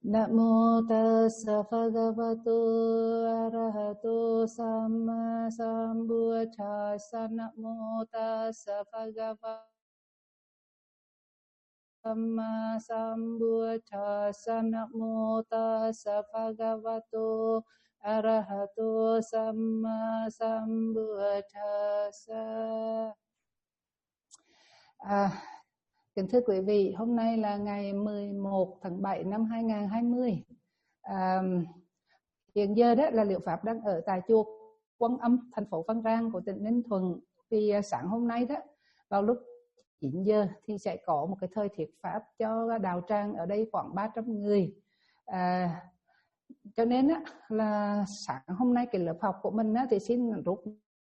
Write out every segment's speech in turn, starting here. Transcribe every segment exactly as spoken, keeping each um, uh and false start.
Namo tassa bhagavato arahato samma sambuddhassa. Namo tassa bhagavato samma sambuddhassa. Namo tassa bhagavato arahato samma sambuddhassa. À, kính thưa quý vị, hôm nay là ngày mười một tháng bảy năm hai nghìn không trăm hai mươi. À, hiện giờ đó là Liệu Pháp đang ở tại chùa Quán Âm, thành phố Phan Rang của tỉnh Ninh Thuận. Vì sáng hôm nay đó, vào lúc chín giờ thì sẽ có một cái thời thuyết pháp cho đạo tràng ở đây khoảng ba trăm người. À, cho nên đó, là sáng hôm nay cái lớp học của mình đó, thì xin rút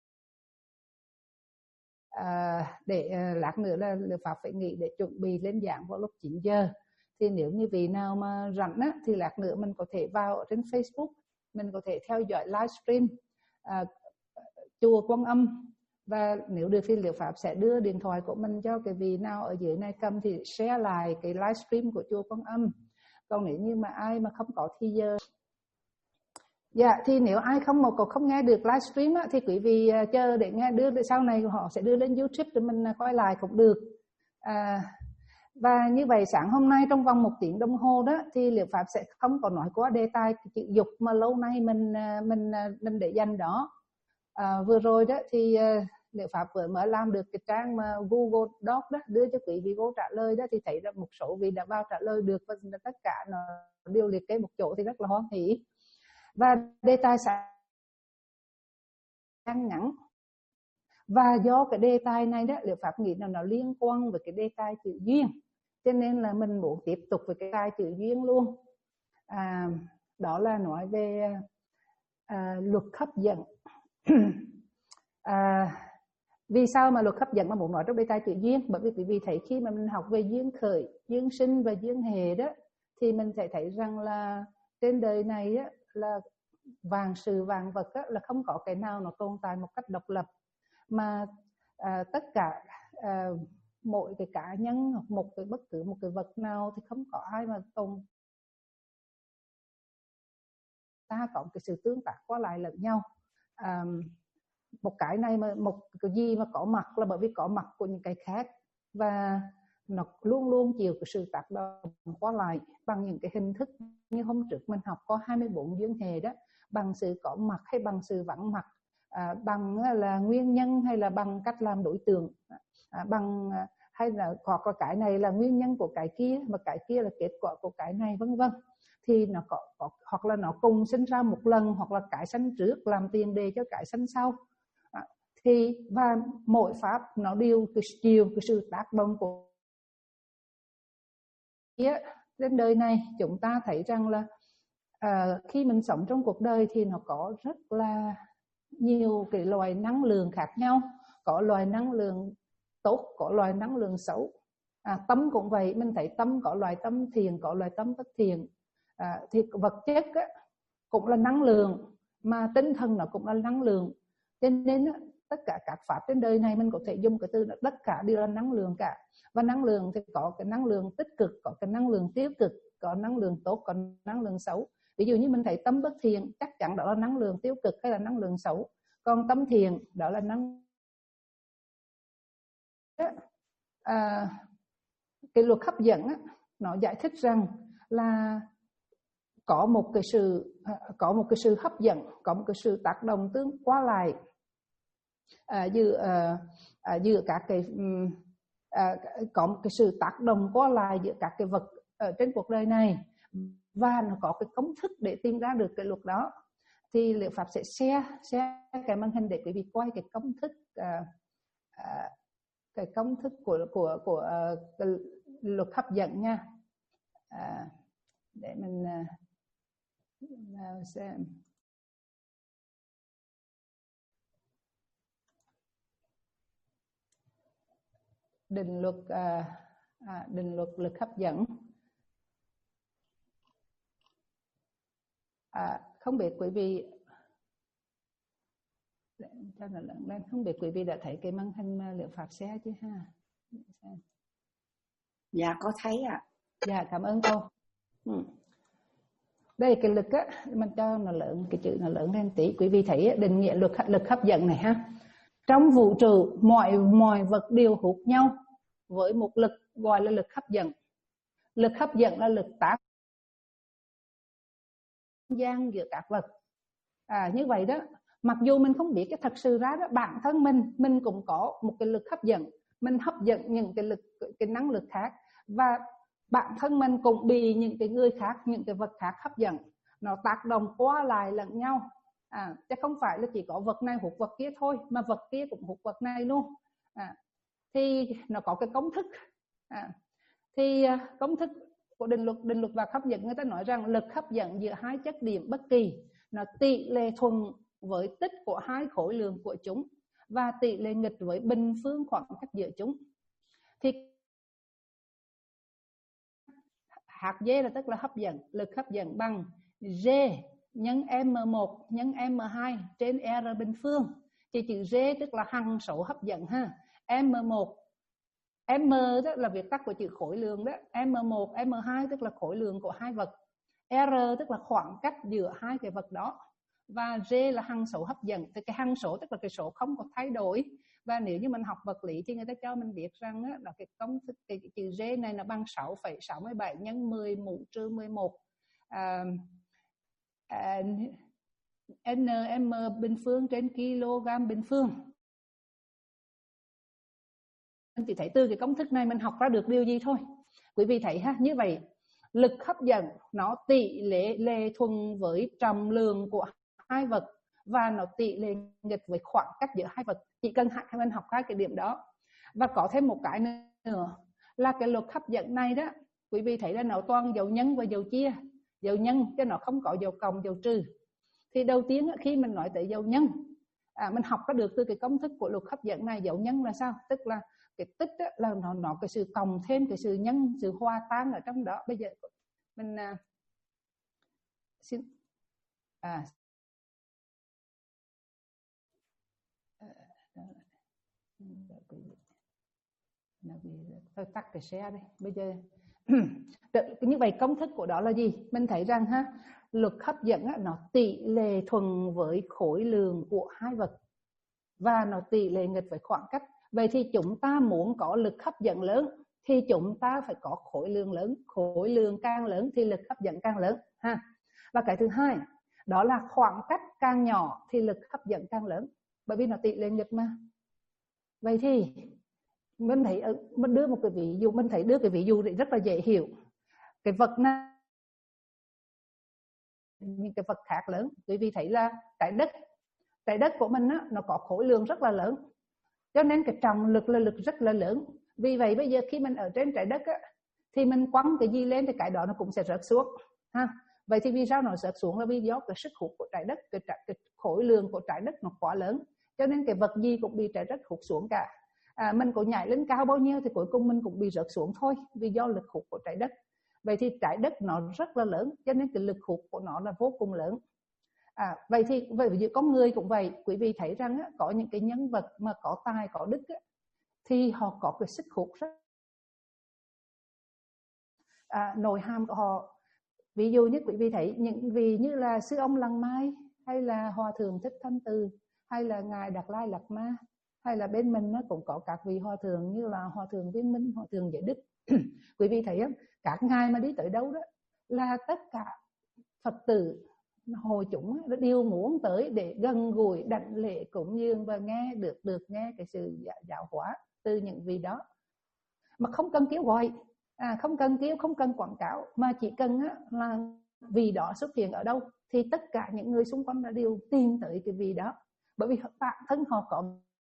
À, để uh, lát nữa là Liệu Pháp phải nghỉ để chuẩn bị lên giảng vào lúc chín giờ. Thì nếu như vị nào mà rảnh á, thì lát nữa mình có thể vào trên Facebook, mình có thể theo dõi livestream uh, chùa Quán Âm. Và nếu được thì Liệu Pháp sẽ đưa điện thoại của mình cho cái vị nào ở dưới này cầm thì share lại cái livestream của chùa Quán Âm. Còn nếu như mà ai mà không có thì giờ Dạ, thì nếu ai không một còn không nghe được livestream á, thì quý vị uh, chờ để nghe đưa sau này họ sẽ đưa lên YouTube để mình uh, coi lại cũng được. À, và như vậy sáng hôm nay trong vòng một tiếng đồng hồ đó thì Liệu Pháp sẽ không còn nói quá đề tài chữ dục mà lâu nay mình uh, mình uh, mình để dành đó. À, vừa rồi đó thì uh, Liệu Pháp vừa mới làm được cái trang mà Google Doc đó, đưa cho quý vị vô trả lời đó, thì thấy là một số vị đã vào trả lời được và tất cả nó đều liệt kê một chỗ thì rất là hoan hỉ. Và đề tài sáng ngắn, và do cái đề tài này đó Liệu Pháp nghĩ là nó liên quan với cái đề tài chữ duyên, cho nên là mình muốn tiếp tục với cái đề tài chữ duyên luôn. À, đó là nói về à, luật hấp dẫn. à, vì sao mà luật hấp dẫn mà muốn nói trong đề tài chữ duyên? Bởi vì quý vị thấy khi mà mình học về duyên khởi, duyên sinh và duyên hệ đó, thì mình sẽ thấy rằng là trên đời này á, là vạn sự vạn vật á, là không có cái nào nó tồn tại một cách độc lập, mà à, tất cả à, mỗi cái cá nhân hoặc một cái bất cứ một cái vật nào thì không có ai mà tồn ta có cái sự tương tác qua lại lẫn nhau. À, một cái này mà một cái gì mà có mặt là bởi vì có mặt của những cái khác, và nó luôn luôn chịu cái sự tác động qua lại bằng những cái hình thức như hôm trước mình học có hai mươi bốn duyên hệ đó, bằng sự có mặt hay bằng sự vắng mặt, à, bằng là nguyên nhân hay là bằng cách làm đối tượng, à, bằng hay là hoặc là cái này là nguyên nhân của cái kia mà cái kia là kết quả của cái này, vân vân. Thì nó có, có hoặc là nó cùng sinh ra một lần, hoặc là cái sanh trước làm tiền đề cho cái sanh sau. À, thì và mỗi pháp nó đều chiều cái sự tác động của đến đời này. Chúng ta thấy rằng là à, khi mình sống trong cuộc đời thì nó có rất là nhiều cái loại năng lượng khác nhau, có loại năng lượng tốt, có loại năng lượng xấu. À, tâm cũng vậy, mình thấy tâm có loại tâm thiện, có loại tâm bất thiện. À, thì vật chất á, cũng là năng lượng, mà tinh thần nó cũng là năng lượng. Cho nên á, tất cả các pháp trên đời này mình có thể dùng cái từ là tất cả đều là năng lượng cả. Và năng lượng thì có cái năng lượng tích cực, có cái năng lượng tiêu cực, có năng lượng tốt, có năng lượng xấu. Ví dụ như mình thấy tâm bất thiện, chắc chắn đó là năng lượng tiêu cực hay là năng lượng xấu. Còn tâm thiện đó là năng à, cái luật hấp dẫn á, nó giải thích rằng là có một cái sự có một cái sự hấp dẫn, có một cái sự tác động tương qua lại à, giữa à, à, giữa các cái à, có một cái sự tác động qua lại giữa các cái vật ở trên cuộc đời này, và nó có cái công thức để tìm ra được cái luật đó. Thì Liệu Pháp sẽ share share cái màn hình để quý vị coi cái công thức à, à, cái công thức của của của uh, luật hấp dẫn nha. À, để mình uh, xem định luật uh, à, định luật lực hấp dẫn. À, không biết quý vị cho nó lần lên, không biết quý vị đã thấy cái màn hình Liệu Pháp share chứ ha? Dạ có thấy ạ. À. Dạ cảm ơn cô. Ừ. Đây cái lực á, mình cho nó lớn, cái chữ nó lớn lên tí. Quý vị thấy định nghĩa lực lực hấp dẫn này ha. Trong vũ trụ mọi mọi vật đều hút nhau với một lực gọi là lực hấp dẫn. Lực hấp dẫn là lực tác gian giữa các vật. À, như vậy đó, mặc dù mình không biết cái thật sự ra đó, bản thân mình mình cũng có một cái lực hấp dẫn, mình hấp dẫn những cái lực cái năng lực khác, và bản thân mình cũng bị những cái người khác, những cái vật khác hấp dẫn, nó tác động qua lại lẫn nhau. À, chứ không phải là chỉ có vật này hút vật kia thôi, mà vật kia cũng hút vật này luôn. À, thì nó có cái công thức. À, thì công thức của định luật định luật vật hấp dẫn, người ta nói rằng lực hấp dẫn giữa hai chất điểm bất kỳ nó tỷ lệ thuận với tích của hai khối lượng của chúng và tỷ lệ nghịch với bình phương khoảng cách giữa chúng. Thì hạt G là tức là hấp dẫn, lực hấp dẫn bằng G nhân M một nhân M hai trên R bình phương. Thì chữ G tức là hằng số hấp dẫn ha. M một, M đó là viết tắt của chữ khối lượng đó. M một, M hai tức là khối lượng của hai vật. R tức là khoảng cách giữa hai cái vật đó. Và G là hằng số hấp dẫn. Thì cái hằng số tức là cái số không có thay đổi. Và nếu như mình học vật lý thì người ta cho mình biết rằng đó, là cái công thức cái, cái chữ G này là bằng sáu phẩy sáu mươi bảy nhân mười mũ trừ mười một à, à, nm bình phương trên kg bình phương. Mình chỉ thấy từ cái công thức này mình học ra được điều gì thôi. Quý vị thấy ha, như vậy lực hấp dẫn nó tỷ lệ lệ thuận với trọng lượng của hai vật và nó tỷ lệ nghịch với khoảng cách giữa hai vật. Chỉ cần hai mình học hai cái điểm đó. Và có thêm một cái nữa là cái luật hấp dẫn này đó, quý vị thấy là nó toàn dấu nhân và dấu chia. Dấu nhân chứ nó không có dấu cộng dấu trừ. Thì đầu tiên khi mình nói tới dấu nhân, à, mình học ra được từ cái công thức của luật hấp dẫn này. Dấu nhân là sao? Tức là cái tích đó, là nó nó cái sự cộng thêm cái sự nhân, sự hòa tan ở trong đó. Bây giờ mình à, xin à, tôi tắt cái share đây. Bây giờ như vậy công thức của đó là gì? Mình thấy rằng ha, lực hấp dẫn á, nó tỷ lệ thuận với khối lượng của hai vật và nó tỷ lệ nghịch với khoảng cách. Vậy thì chúng ta muốn có lực hấp dẫn lớn thì chúng ta phải có khối lượng lớn. Khối lượng càng lớn thì lực hấp dẫn càng lớn ha. Và cái thứ hai đó là khoảng cách càng nhỏ thì lực hấp dẫn càng lớn, bởi vì nó tỷ lệ nghịch mà. Vậy thì mình thấy mình đưa một cái ví dụ, mình thấy đưa cái ví dụ để rất là dễ hiểu. Cái vật này những cái vật khác lớn, bởi vì thấy là trái đất trái đất của mình á, nó có khối lượng rất là lớn, cho nên cái trọng lực là lực rất là lớn. Vì vậy bây giờ khi mình ở trên trái đất á, thì mình quăng cái gì lên thì cái đó nó cũng sẽ rớt xuống ha. Vậy thì vì sao nó rớt xuống? Là vì do cái sức hút của trái đất, cái, cái khối lượng của trái đất nó quá lớn, cho nên cái vật gì cũng bị trái đất hút xuống cả. À, mình có nhảy lên cao bao nhiêu thì cuối cùng mình cũng bị rớt xuống thôi, vì do lực hút của trái đất. Vậy thì trái đất nó rất là lớn, cho nên cái lực hút của nó là vô cùng lớn. À, vậy thì vậy ví dụ con người cũng vậy. Quý vị thấy rằng á, có những cái nhân vật mà có tài có đức á, thì họ có cái sức hút rất à, nội hàm của họ. Ví dụ như quý vị thấy những vị như là sư ông Lăng Mai, hay là hòa thượng Thích Thanh Từ, hay là ngài Đạt Lai Lạt Ma, hay là bên mình nó cũng có các vị hòa thượng như là hòa thượng Viên Minh, hòa thượng Giải Đức. Quý vị thấy không? Các ngài mà đi tới đâu đó là tất cả Phật tử hội chúng đều muốn tới để gần gũi đảnh lễ cúng dường và nghe được được nghe cái sự giáo hóa từ những vị đó, mà không cần kêu gọi, à, không cần kêu, không cần quảng cáo, mà chỉ cần á, là vị đó xuất hiện ở đâu thì tất cả những người xung quanh đều tìm tới cái vị đó, bởi vì bản thân họ có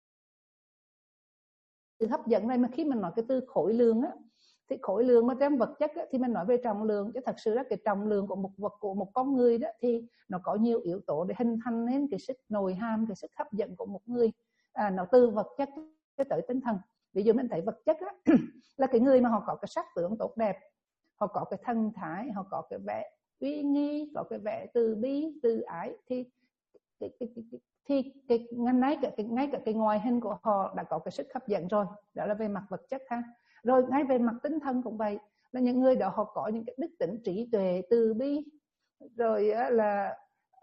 sự hấp dẫn này. Mà khi mình nói cái từ khối lượng á, thì khối lượng mà trong vật chất á, thì mình nói về trọng lượng, chứ thật sự là cái trọng lượng của một vật, của một con người đó, thì nó có nhiều yếu tố để hình thành nên cái sức nội hàm, cái sức hấp dẫn của một người. À, nó từ vật chất tới tinh thần. Ví dụ mình thấy vật chất á, là cái người mà họ có cái sắc tướng tốt đẹp, họ có cái thân thái, họ có cái vẻ uy nghi, có cái vẻ từ bi, từ ái, thì cái, cái, cái, cái, thì cái, ngay, cả, cái, ngay cả cái ngoại hình của họ đã có cái sức hấp dẫn rồi. Đó là về mặt vật chất ha. Rồi ngay về mặt tinh thần cũng vậy, là những người đó họ có những cái đức tính trí tuệ, từ bi, rồi là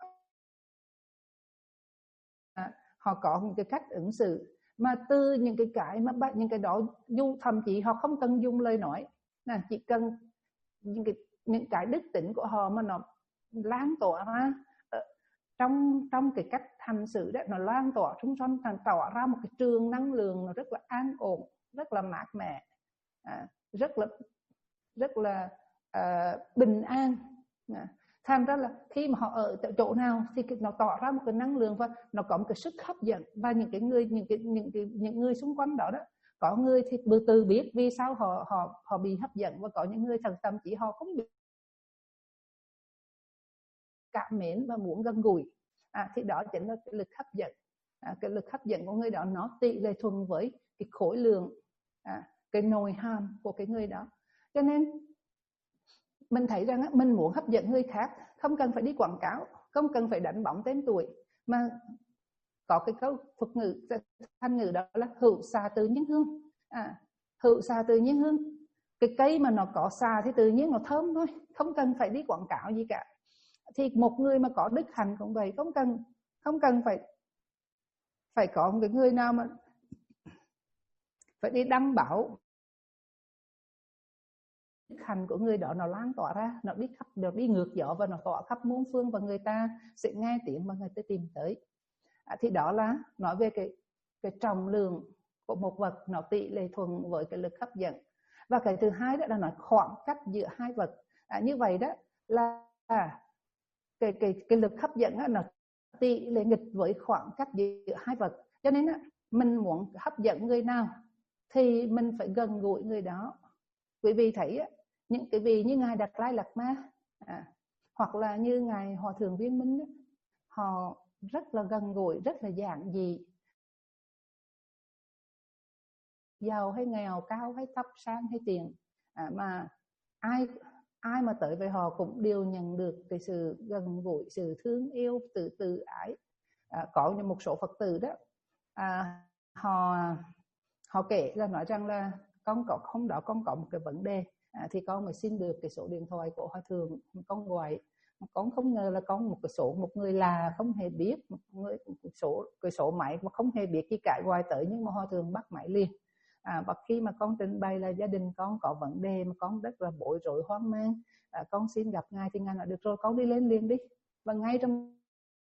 à, họ có một cái cách ứng xử mà từ những cái cái mà những cái đó dù thậm chí họ không cần dùng lời nói, là chỉ cần những cái những cái đức tính của họ mà nó lan tỏa ra trong trong cái cách hành xử đó, nó lan tỏa trong trong tỏa ra một cái trường năng lượng nó rất là an ổn, rất là mát mẻ, à, rất là rất là uh, bình an. À, thành ra là khi mà họ ở tại chỗ nào thì nó tỏa ra một cái năng lượng và nó có một cái sức hấp dẫn, và những cái người những cái những cái những người xung quanh đó đó, có người thì từ từ biết vì sao họ họ họ bị hấp dẫn, và có những người thậm thậm chí họ không bị cảm mến và muốn gần gũi. À, thì đó chính là cái lực hấp dẫn. À, cái lực hấp dẫn của người đó nó tỷ lệ thuận với cái khối lượng, à, cái nội hàm của cái người đó. Cho nên mình thấy rằng mình muốn hấp dẫn người khác không cần phải đi quảng cáo, không cần phải đánh bóng tên tuổi, mà có cái câu thuật ngữ thanh ngữ đó là hữu xạ tự nhiên hương. À, hữu xạ tự nhiên hương, cái cây mà nó có xạ thì tự nhiên nó thơm thôi, không cần phải đi quảng cáo gì cả. Thì một người mà có đức hạnh cũng vậy, không cần không cần phải phải có một cái người nào mà phải đi đăng báo. Đức hạnh của người đó nó lan tỏa ra, nó đi khắp, nó đi ngược gió và nó tỏa khắp muôn phương, và người ta sẽ nghe tiếng mà người ta tìm tới. À, thì đó là nói về cái cái trọng lượng của một vật, nó tỷ lệ thuận với cái lực hấp dẫn. Và cái thứ hai đó là nói khoảng cách giữa hai vật. À, như vậy đó là à, cái cái cái lực hấp dẫn đó, nó tỷ lệ nghịch với khoảng cách giữa hai vật. Cho nên đó, mình muốn hấp dẫn người nào thì mình phải gần gũi người đó. Quý vị thấy những cái vị như ngài Đạt Lai Lạt Ma, à, hoặc là như ngài Hòa Thượng Viên Minh, họ rất là gần gũi, rất là giản dị, giàu hay nghèo, cao hay thấp, sang hay tiền, à, mà ai ai mà tới với họ cũng đều nhận được cái sự gần gũi, sự thương yêu, từ từ ái. À, có như một số Phật tử đó, à, họ họ kể là nói rằng là con có không đó con có một cái vấn đề, à, thì con mới xin được cái số điện thoại của Hòa Thượng, con gọi. Con không ngờ là con một cái số một người là không hề biết, một người một số cái số máy mà không hề biết gì cả gọi tới, nhưng mà Hòa Thượng bắt máy liền. À, và khi mà con trình bày là gia đình con có vấn đề mà con rất là bối rối hoang mang, à, con xin gặp ngài, thì ngài nói được rồi, con đi lên liền đi. Và ngay trong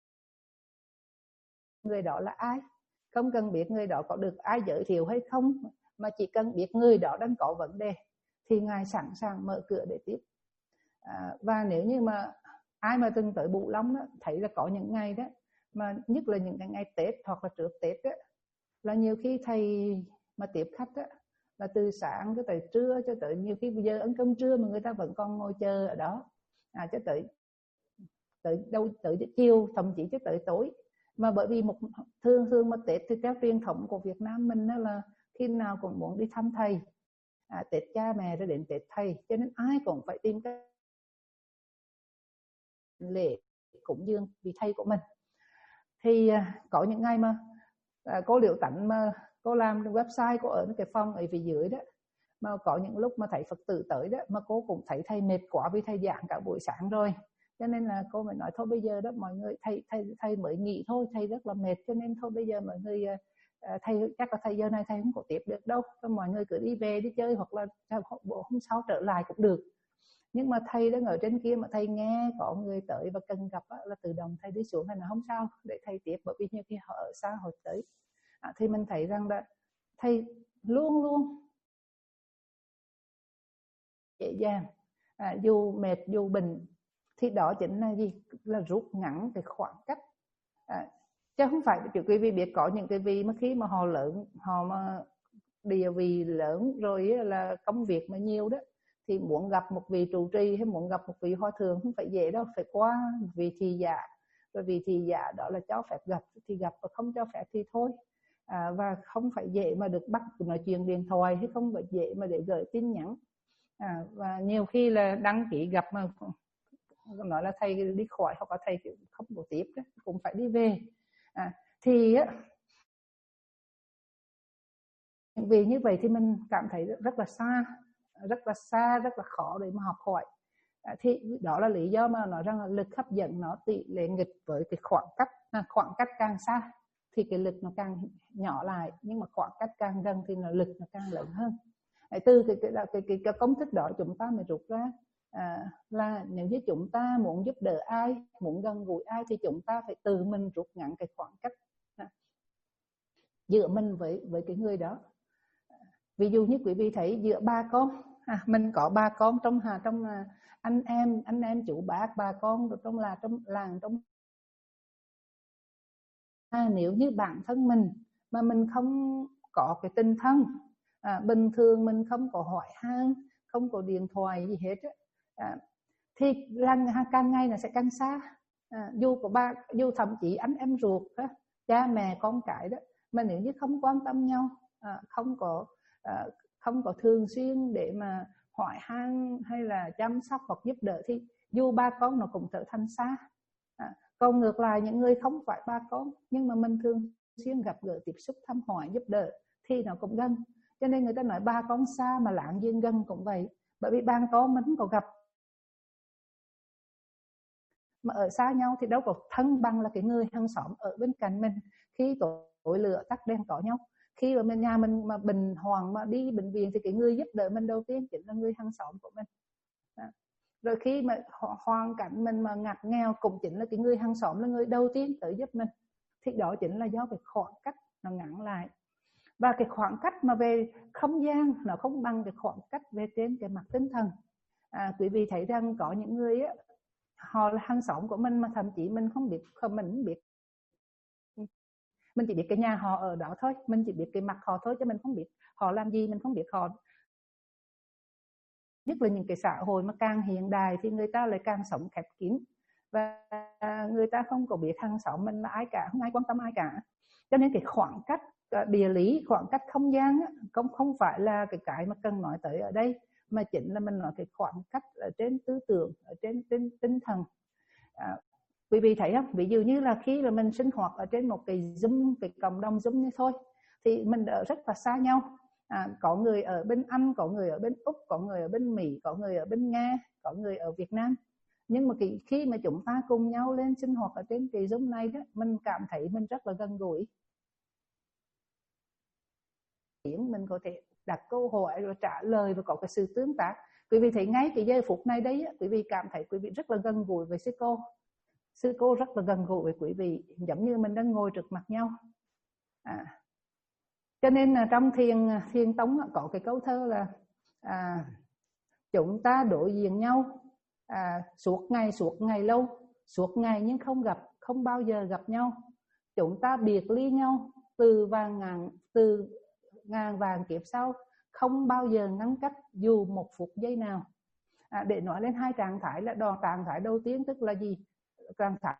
người đó là ai, không cần biết người đó có được ai giới thiệu hay không, mà chỉ cần biết người đó đang có vấn đề thì ngài sẵn sàng mở cửa để tiếp. À, và nếu như mà ai mà từng tới Bửu Long đó, thấy là có những ngày đó, mà nhất là những cái ngày Tết hoặc là trước Tết đó, là nhiều khi thầy mà tiếp khách đó, là từ sáng cho tới trưa, cho tới nhiều khi bây giờ ăn cơm trưa mà người ta vẫn còn ngồi chờ ở đó, à, cho tới tới đâu tới chiều, thậm chí cho tới tối. Mà bởi vì một thường thường mà Tết thì theo truyền thống của Việt Nam mình đó là khi nào cũng muốn đi thăm thầy, à, Tết cha mẹ rồi đến Tết thầy, cho nên ai cũng phải tìm cái lễ cúng dường vị thầy của mình. Thì à, có những ngày mà à, cô Liễu Tánh mà cô làm website, cô ở cái phòng ở phía dưới đó, mà có những lúc mà thấy Phật tử tới đó, mà cô cũng thấy thầy mệt quá vì thầy giảng cả buổi sáng rồi, cho nên là cô mới nói thôi bây giờ đó mọi người, thầy thầy thầy mới nghỉ thôi, thầy rất là mệt, cho nên thôi bây giờ mọi người thầy chắc là thầy giờ này thầy không có tiếp được đâu, cho mọi người cứ đi về đi chơi, hoặc là hôm sau trở lại cũng được. Nhưng mà thầy đang ở trên kia mà thầy nghe có người tới và cần gặp á, là tự động thầy đi xuống, thầy nói không sao để thầy tiếp, bởi vì như khi họ ở xa họ tới. À, thì mình thấy rằng là thầy luôn luôn dễ dàng, à, dù mệt dù bệnh, thì đó chính là gì, là rút ngắn cái khoảng cách. À, chứ không phải kiểu quý vị biết có những cái vị mà khi mà họ lớn, họ mà địa vị lớn rồi là công việc mà nhiều đó, thì muốn gặp một vị trụ trì hay muốn gặp một vị hòa thượng không phải dễ đâu, phải qua một vị thị giả, rồi vị thị giả đó là cho phép gặp thì gặp, và không cho phép thì thôi. À, và không phải dễ mà được bắt nói chuyện điện thoại, hay không phải dễ mà để gửi tin nhắn. À, và nhiều khi là đăng ký gặp mà nói là thầy đi khỏi, hoặc là thầy không có tiếp đó, cũng phải đi về. À, thì á, vì như vậy thì mình cảm thấy rất là xa, rất là xa, rất là khó để mà học hỏi. À, thì đó là lý do mà nói rằng là lực hấp dẫn nó tỷ lệ nghịch với cái khoảng cách, à, khoảng cách càng xa thì cái lực nó càng nhỏ lại, nhưng mà khoảng cách càng gần thì nó lực nó càng lớn hơn. Từ cái cái, cái, cái, cái công thức đó chúng ta mới rút ra à, là nếu như chúng ta muốn giúp đỡ ai, muốn gần gũi ai thì chúng ta phải tự mình rút ngắn cái khoảng cách à, giữa mình với với cái người đó. Ví dụ như quý vị thấy giữa ba con, à, mình có ba con trong hà trong anh em anh em chú bác bà con trong là trong làng trong à, nếu như bản thân mình mà mình không có cái tinh thần à, bình thường, mình không có hỏi han, không có điện thoại gì hết à, thì lần càng ngày là sẽ càng xa. À, dù có ba, dù thậm chí anh em ruột đó, cha mẹ con cái đó, mà nếu như không quan tâm nhau, à, không có à, không có thường xuyên để mà hỏi han hay là chăm sóc hoặc giúp đỡ thì dù ba con nó cũng trở thành xa. À, còn ngược lại những người không phải ba con nhưng mà mình thường xuyên gặp gỡ tiếp xúc thăm hỏi giúp đỡ thì nó cũng gần. Cho nên người ta nói ba con xa mà láng giềng gần cũng vậy, bởi vì ba con mình không có gặp mà ở xa nhau thì đâu có thân bằng là cái người hàng xóm ở bên cạnh mình khi tối lửa tắt đèn có nhau. Khi mà mình nhà mình mà bình hoàng mà đi bệnh viện thì cái người giúp đỡ mình đầu tiên chính là người hàng xóm của mình. Đó. Rồi khi mà hoàn cảnh mình mà ngặt nghèo cũng chính là cái người hàng xóm là người đầu tiên tới giúp mình. Thì đó chính là do cái khoảng cách nó ngắn lại. Và cái khoảng cách mà về không gian nó không bằng cái khoảng cách về trên cái mặt tinh thần. À, quý vị thấy rằng có những người á, họ là hàng xóm của mình mà thậm chí mình không biết, không mình không biết, mình chỉ biết cái nhà họ ở đó thôi, mình chỉ biết cái mặt họ thôi, chứ mình không biết họ làm gì, mình không biết họ. Nhất là những cái xã hội mà càng hiện đại thì người ta lại càng sống khép kín và người ta không có biết hàng xóm mình là ai cả, không ai quan tâm ai cả. Cho nên cái khoảng cách địa lý, khoảng cách không gian không không phải là cái cái mà cần nói tới ở đây, mà chính là mình nói cái khoảng cách ở trên tư tưởng, ở trên tinh, tinh thần. À, quý vị thấy không? Ví dụ như là khi là mình sinh hoạt ở trên một cái Zoom, cái cộng đồng Zoom như thôi, thì mình ở rất là xa nhau. À, có người ở bên Anh, có người ở bên Úc, có người ở bên Mỹ, có người ở bên Nga, có người ở Việt Nam. Nhưng mà cái, khi mà chúng ta cùng nhau lên sinh hoạt ở trên cái Zoom này đó, mình cảm thấy mình rất là gần gũi. Mình có thể đặt câu hỏi rồi trả lời và có cái sự tương tác. Quý vị thấy ngay cái giây phút này đấy, quý vị cảm thấy quý vị rất là gần gũi với sư cô. Sư cô rất là gần gũi với quý vị, giống như mình đang ngồi trước mặt nhau. À, cho nên là trong thiền thiền tống có cái câu thơ là à, chúng ta đối diện nhau à, suốt ngày suốt ngày lâu, suốt ngày nhưng không gặp, không bao giờ gặp nhau. Chúng ta biệt ly nhau từ vàng ngàn từ ngàn vàng kiếp sau, không bao giờ ngăn cách dù một phút giây nào. À, để nói lên hai trạng thái là đòn trạng thái đầu tiên tức là gì? Trạng thái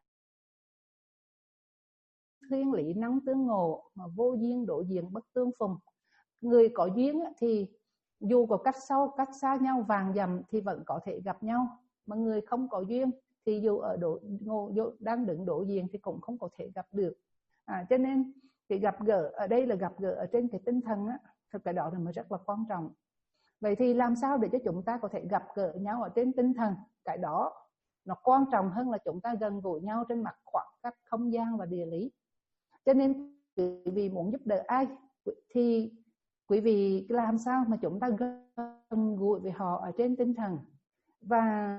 thiên lý năng tương ngộ mà vô duyên độ diện bất tương phùng. Người có duyên thì dù có cách sâu cách xa nhau vàng dặm thì vẫn có thể gặp nhau, mà người không có duyên thì dù ở độ ngộ đang đứng độ diện thì cũng không có thể gặp được. À, cho nên cái gặp gỡ ở đây là gặp gỡ ở trên cái tinh thần á, thật cái đó là mới rất là quan trọng. Vậy thì làm sao để cho chúng ta có thể gặp gỡ nhau ở trên tinh thần? Cái đó nó quan trọng hơn là chúng ta gần gũi nhau trên mặt khoảng cách không gian và địa lý. Cho nên quý vị muốn giúp đỡ ai thì quý vị làm sao mà chúng ta gần gũi với họ ở trên tinh thần và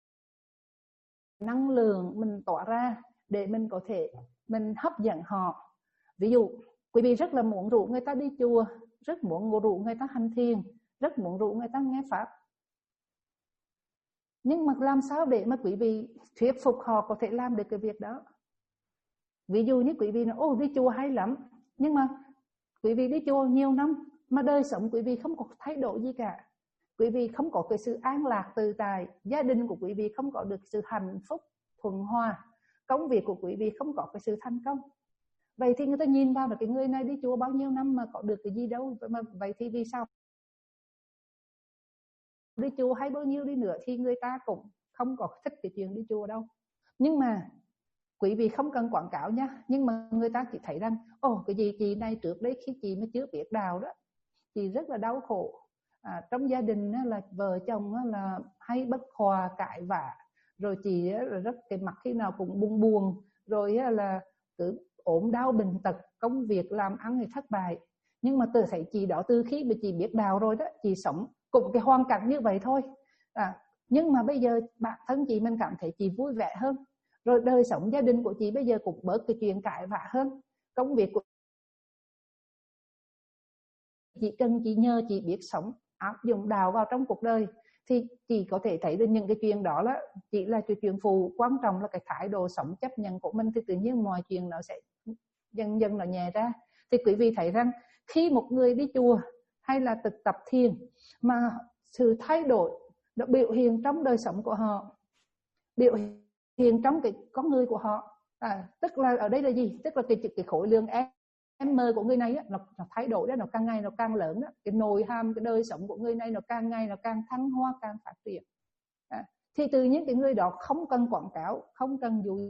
năng lượng mình tỏa ra để mình có thể mình hấp dẫn họ. Ví dụ quý vị rất là muốn rủ người ta đi chùa, rất muốn rủ người ta hành thiền, rất muốn rủ người ta nghe pháp, nhưng mà làm sao để mà quý vị thuyết phục họ có thể làm được cái việc đó? Ví dụ như quý vị nói ô đi chùa hay lắm, nhưng mà quý vị đi chùa nhiều năm mà đời sống quý vị không có thay đổi gì cả, quý vị không có cái sự an lạc tự tại, gia đình của quý vị không có được sự hạnh phúc thuận hòa, công việc của quý vị không có cái sự thành công. Vậy thì người ta nhìn vào là cái người này đi chùa bao nhiêu năm mà có được cái gì đâu, mà vậy thì vì sao đi chùa hay bao nhiêu đi nữa thì người ta cũng không có thích cái chuyện đi chùa đâu. Nhưng mà quý vị không cần quảng cáo nha, nhưng mà người ta chỉ thấy rằng ồ cái gì chị này trước đây khi chị mới chưa biết đạo đó, chị rất là đau khổ, à, trong gia đình á, là vợ chồng á, là hay bất hòa cãi vã, rồi chị á, là rất cái mặt khi nào cũng buồn buồn, rồi á, là cứ ốm đau bệnh tật, công việc làm ăn thì thất bại. Nhưng mà từ thấy chị đó, từ khi mà chị biết đạo rồi đó, chị sống cũng cái hoàn cảnh như vậy thôi. À, nhưng mà bây giờ bản thân chị mình cảm thấy chị vui vẻ hơn, rồi đời sống gia đình của chị bây giờ cũng bớt cái chuyện cãi vã hơn. Công việc của chị cần chị nhờ chị biết sống, áp dụng đạo vào trong cuộc đời, thì chị có thể thấy được những cái chuyện đó là chỉ là cái chuyện phụ, quan trọng là cái thái độ sống chấp nhận của mình, thì tự nhiên mọi chuyện nó sẽ dần dần nó nhẹ ra. Thì quý vị thấy rằng khi một người đi chùa hay là thực tập thiền mà sự thay đổi nó biểu hiện trong đời sống của họ, biểu hiện trong cái con người của họ, à, tức là ở đây là gì? Tức là cái, cái khối lượng em mờ của người này á, nó, nó thay đổi đó, nó càng ngày nó càng lớn đó. Cái nội hàm cái đời sống của người này nó càng ngày nó càng thăng hoa, càng phát triển. À, thì tự nhiên cái người đó không cần quảng cáo, không cần dụ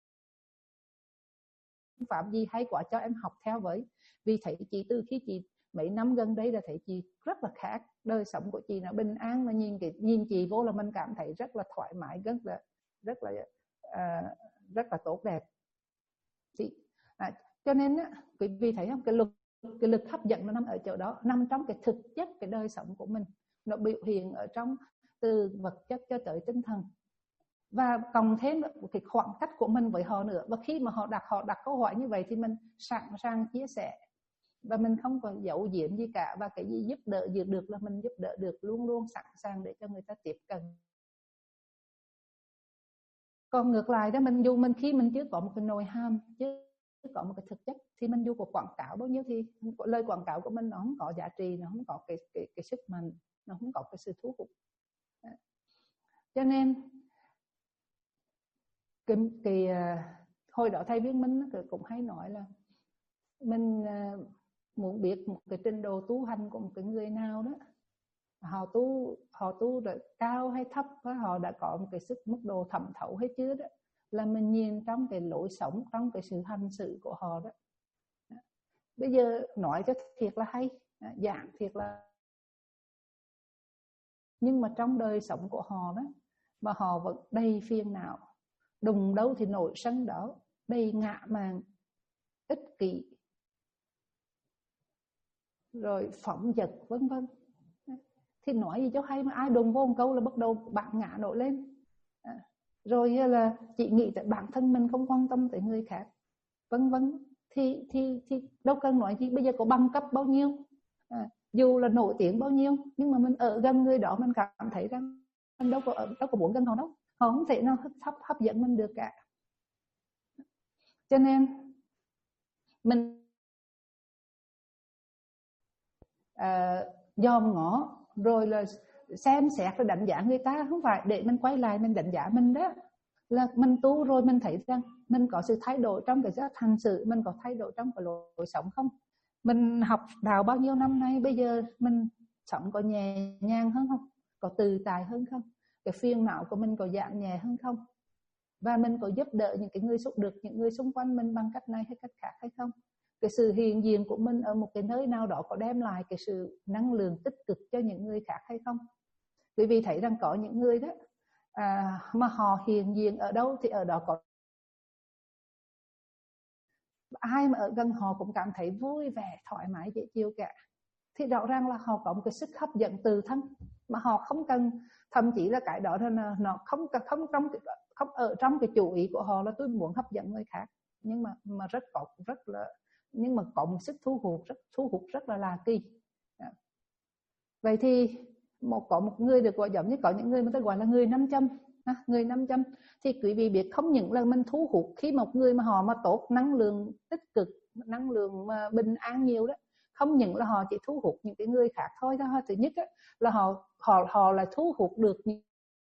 phạm gì hay quá cho em học theo với. Vì thấy chị từ khi chị mấy năm gần đây là thấy chị rất là khác, đời sống của chị nó bình an, mà nhìn cái nhìn chị vô là mình cảm thấy rất là thoải mái, rất là rất là à, rất là tốt đẹp. Chị, à, cho nên á, quý vị thấy không, cái lực cái lực hấp dẫn nó nằm ở chỗ đó, nằm trong cái thực chất cái đời sống của mình, nó biểu hiện ở trong từ vật chất cho tới tinh thần, và cộng thêm cái khoảng cách của mình với họ nữa. Và khi mà họ đặt họ đặt câu hỏi như vậy thì mình sẵn sàng chia sẻ, và mình không còn giấu giếm gì cả, và cái gì giúp đỡ được là mình giúp đỡ được, luôn luôn sẵn sàng để cho người ta tiếp cận. Còn ngược lại đó, mình dù mình khi mình chưa có một cái nội hàm, chưa có một cái thực chất, thì mình dù có quảng cáo bao nhiêu thì lời quảng cáo của mình nó không có giá trị, nó không có cái cái cái sức mạnh, nó không có cái sự thu hút. Cho nên cái cái hồi đó thầy Viên Minh cũng hay nói là mình muốn biết một cái trình độ tu hành của một cái người nào đó, họ tu họ tu rồi cao hay thấp, họ đã có một cái sức mức độ thẩm thấu hay chưa đó, là mình nhìn trong cái lối sống, trong cái sự hành xử của họ đó. Bây giờ nói cho thiệt là hay, giảng thiệt là, nhưng mà trong đời sống của họ đó, mà họ vẫn đầy phiền não, đùng đâu thì nổi sân đó, đầy ngạ mạn, ích kỷ, rồi phỏng dật vân vân. Thì nói gì cho hay, mà ai đùng vô một câu là bắt đầu bạn ngã nổi lên. À, rồi là chị nghĩ tại bản thân mình, không quan tâm tới người khác, vân vân. Thì thì thì đâu cần nói gì, bây giờ có bằng cấp bao nhiêu, à, dù là nổi tiếng bao nhiêu, nhưng mà mình ở gần người đó mình cảm thấy rằng mình đâu có đâu có muốn gần họ đâu, họ không thể nào hấp hấp dẫn mình được cả. Cho nên mình à, dòm ngó rồi là xem xét rồi đánh giá người ta, không phải để mình quay lại mình đánh giá mình đó. Là mình tu rồi mình thấy rằng mình có sự thay đổi trong cái cách hành xử, mình có thay đổi trong cái lối sống không? Mình học đạo bao nhiêu năm nay, bây giờ mình sống có nhẹ nhàng hơn không? Có tự tại hơn không? Cái phiền não của mình có giảm nhẹ hơn không? Và mình có giúp đỡ những cái người xúc được những người xung quanh mình bằng cách này hay cách khác hay không? Cái sự hiện diện của mình ở một cái nơi nào đó có đem lại cái sự năng lượng tích cực cho những người khác hay không? Bởi vì thấy rằng có những người đó à, mà họ hiện diện ở đâu thì ở đó có ai mà ở gần họ cũng cảm thấy vui vẻ, thoải mái, dễ chịu cả. Thì rõ ràng là họ có một cái sức hấp dẫn từ thân, mà họ không cần, thậm chí là cái đó là nó không không trong không ở trong cái chủ ý của họ là tôi muốn hấp dẫn người khác, nhưng mà mà rất có rất là nhưng mà có một sức thu hút rất thu hút rất là lạ kỳ. Vậy thì một có một người được gọi giống như có những người mà ta gọi là người nam châm, à, người nam châm thì quý vị biết không những là mình thu hút khi một người mà họ mà tốt, năng lượng tích cực, năng lượng mà bình an nhiều đó, không những là họ chỉ thu hút những cái người khác thôi đó. Thứ nhất đó, là họ họ họ là thu hút được những